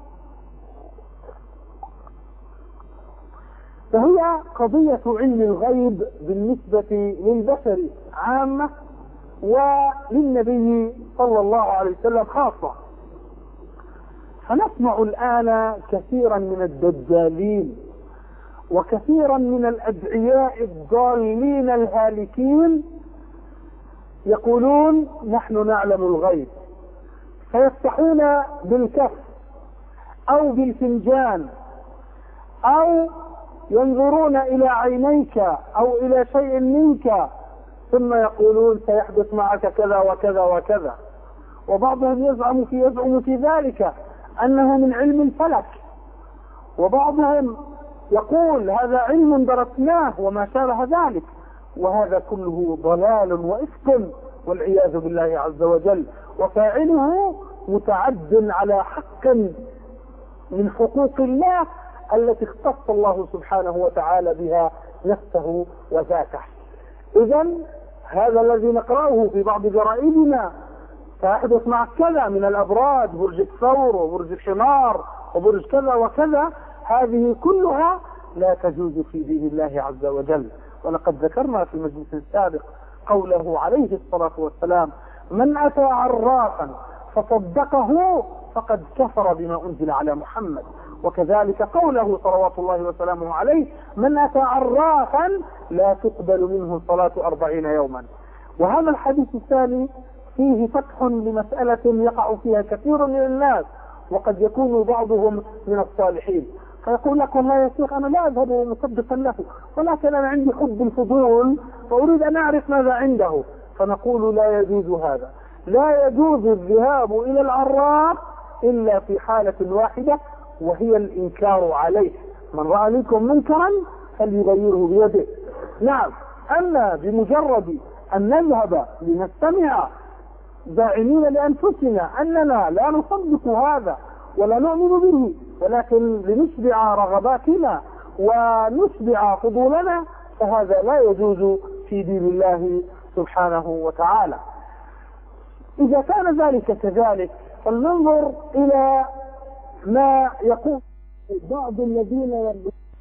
فهي قضية علم الغيب بالنسبة للبشر عامة وللنبي صلى الله عليه وسلم خاصة. فنسمع الآن كثيرا من الدجالين وكثيرا من الأدعياء الضالين الهالكين يقولون نحن نعلم الغيب، فيفتحون بالكف أو بالفنجان أو ينظرون إلى عينيك أو إلى شيء منك ثم يقولون سيحدث معك كذا وكذا وكذا. وبعضهم يزعم في يزعم في ذلك أنه من علم الفلك، وبعضهم يقول هذا علم درسناه وما شابه ذلك، وهذا كله ضلال وإفك والعياذ بالله عز وجل، وفاعله متعد على حق من حقوق الله التي اختص الله سبحانه وتعالى بها نفسه وذاته. إذن هذا الذي نقرأه في بعض جرائدنا سيحدث مع كذا من الأبراج، برج الثور وبرج الحمار وبرج كذا وكذا، هذه كلها لا تجوز في دين الله عز وجل. ولقد ذكرنا في المجلس السابق قوله عليه الصلاة والسلام: من أتى عرافا فصدقه فقد كفر بما أنزل على محمد. وكذلك قوله صلوات الله وسلامه عليه: من أتى عرافا لا تقبل منه صلاة أربعين يوما. وهذا الحديث الثاني فيه فتح لمسألة يقع فيها كثير من الناس، وقد يكون بعضهم من الصالحين، فيقول لك والله يا شيخ أنا لا أذهب مصدقا له، ولكن أنا عندي حب الفضول وأريد أن أعرف ماذا عنده. فنقول لا يجوز هذا، لا يجوز الذهاب إلى العراف إلا في حالة واحدة وهي الإنكار عليه. من رأى منكم منكرا فليغيره بيده. نعم، أما بمجرد أن نذهب لنستمع زاعمين لأنفسنا أننا لا نصدق هذا ولا نؤمن به، ولكن لنشبع رغباتنا ونشبع فضولنا، فهذا لا يجوز في دين الله سبحانه وتعالى. إذا كان ذلك كذلك فلننظر إلى ما يقول بعض الذين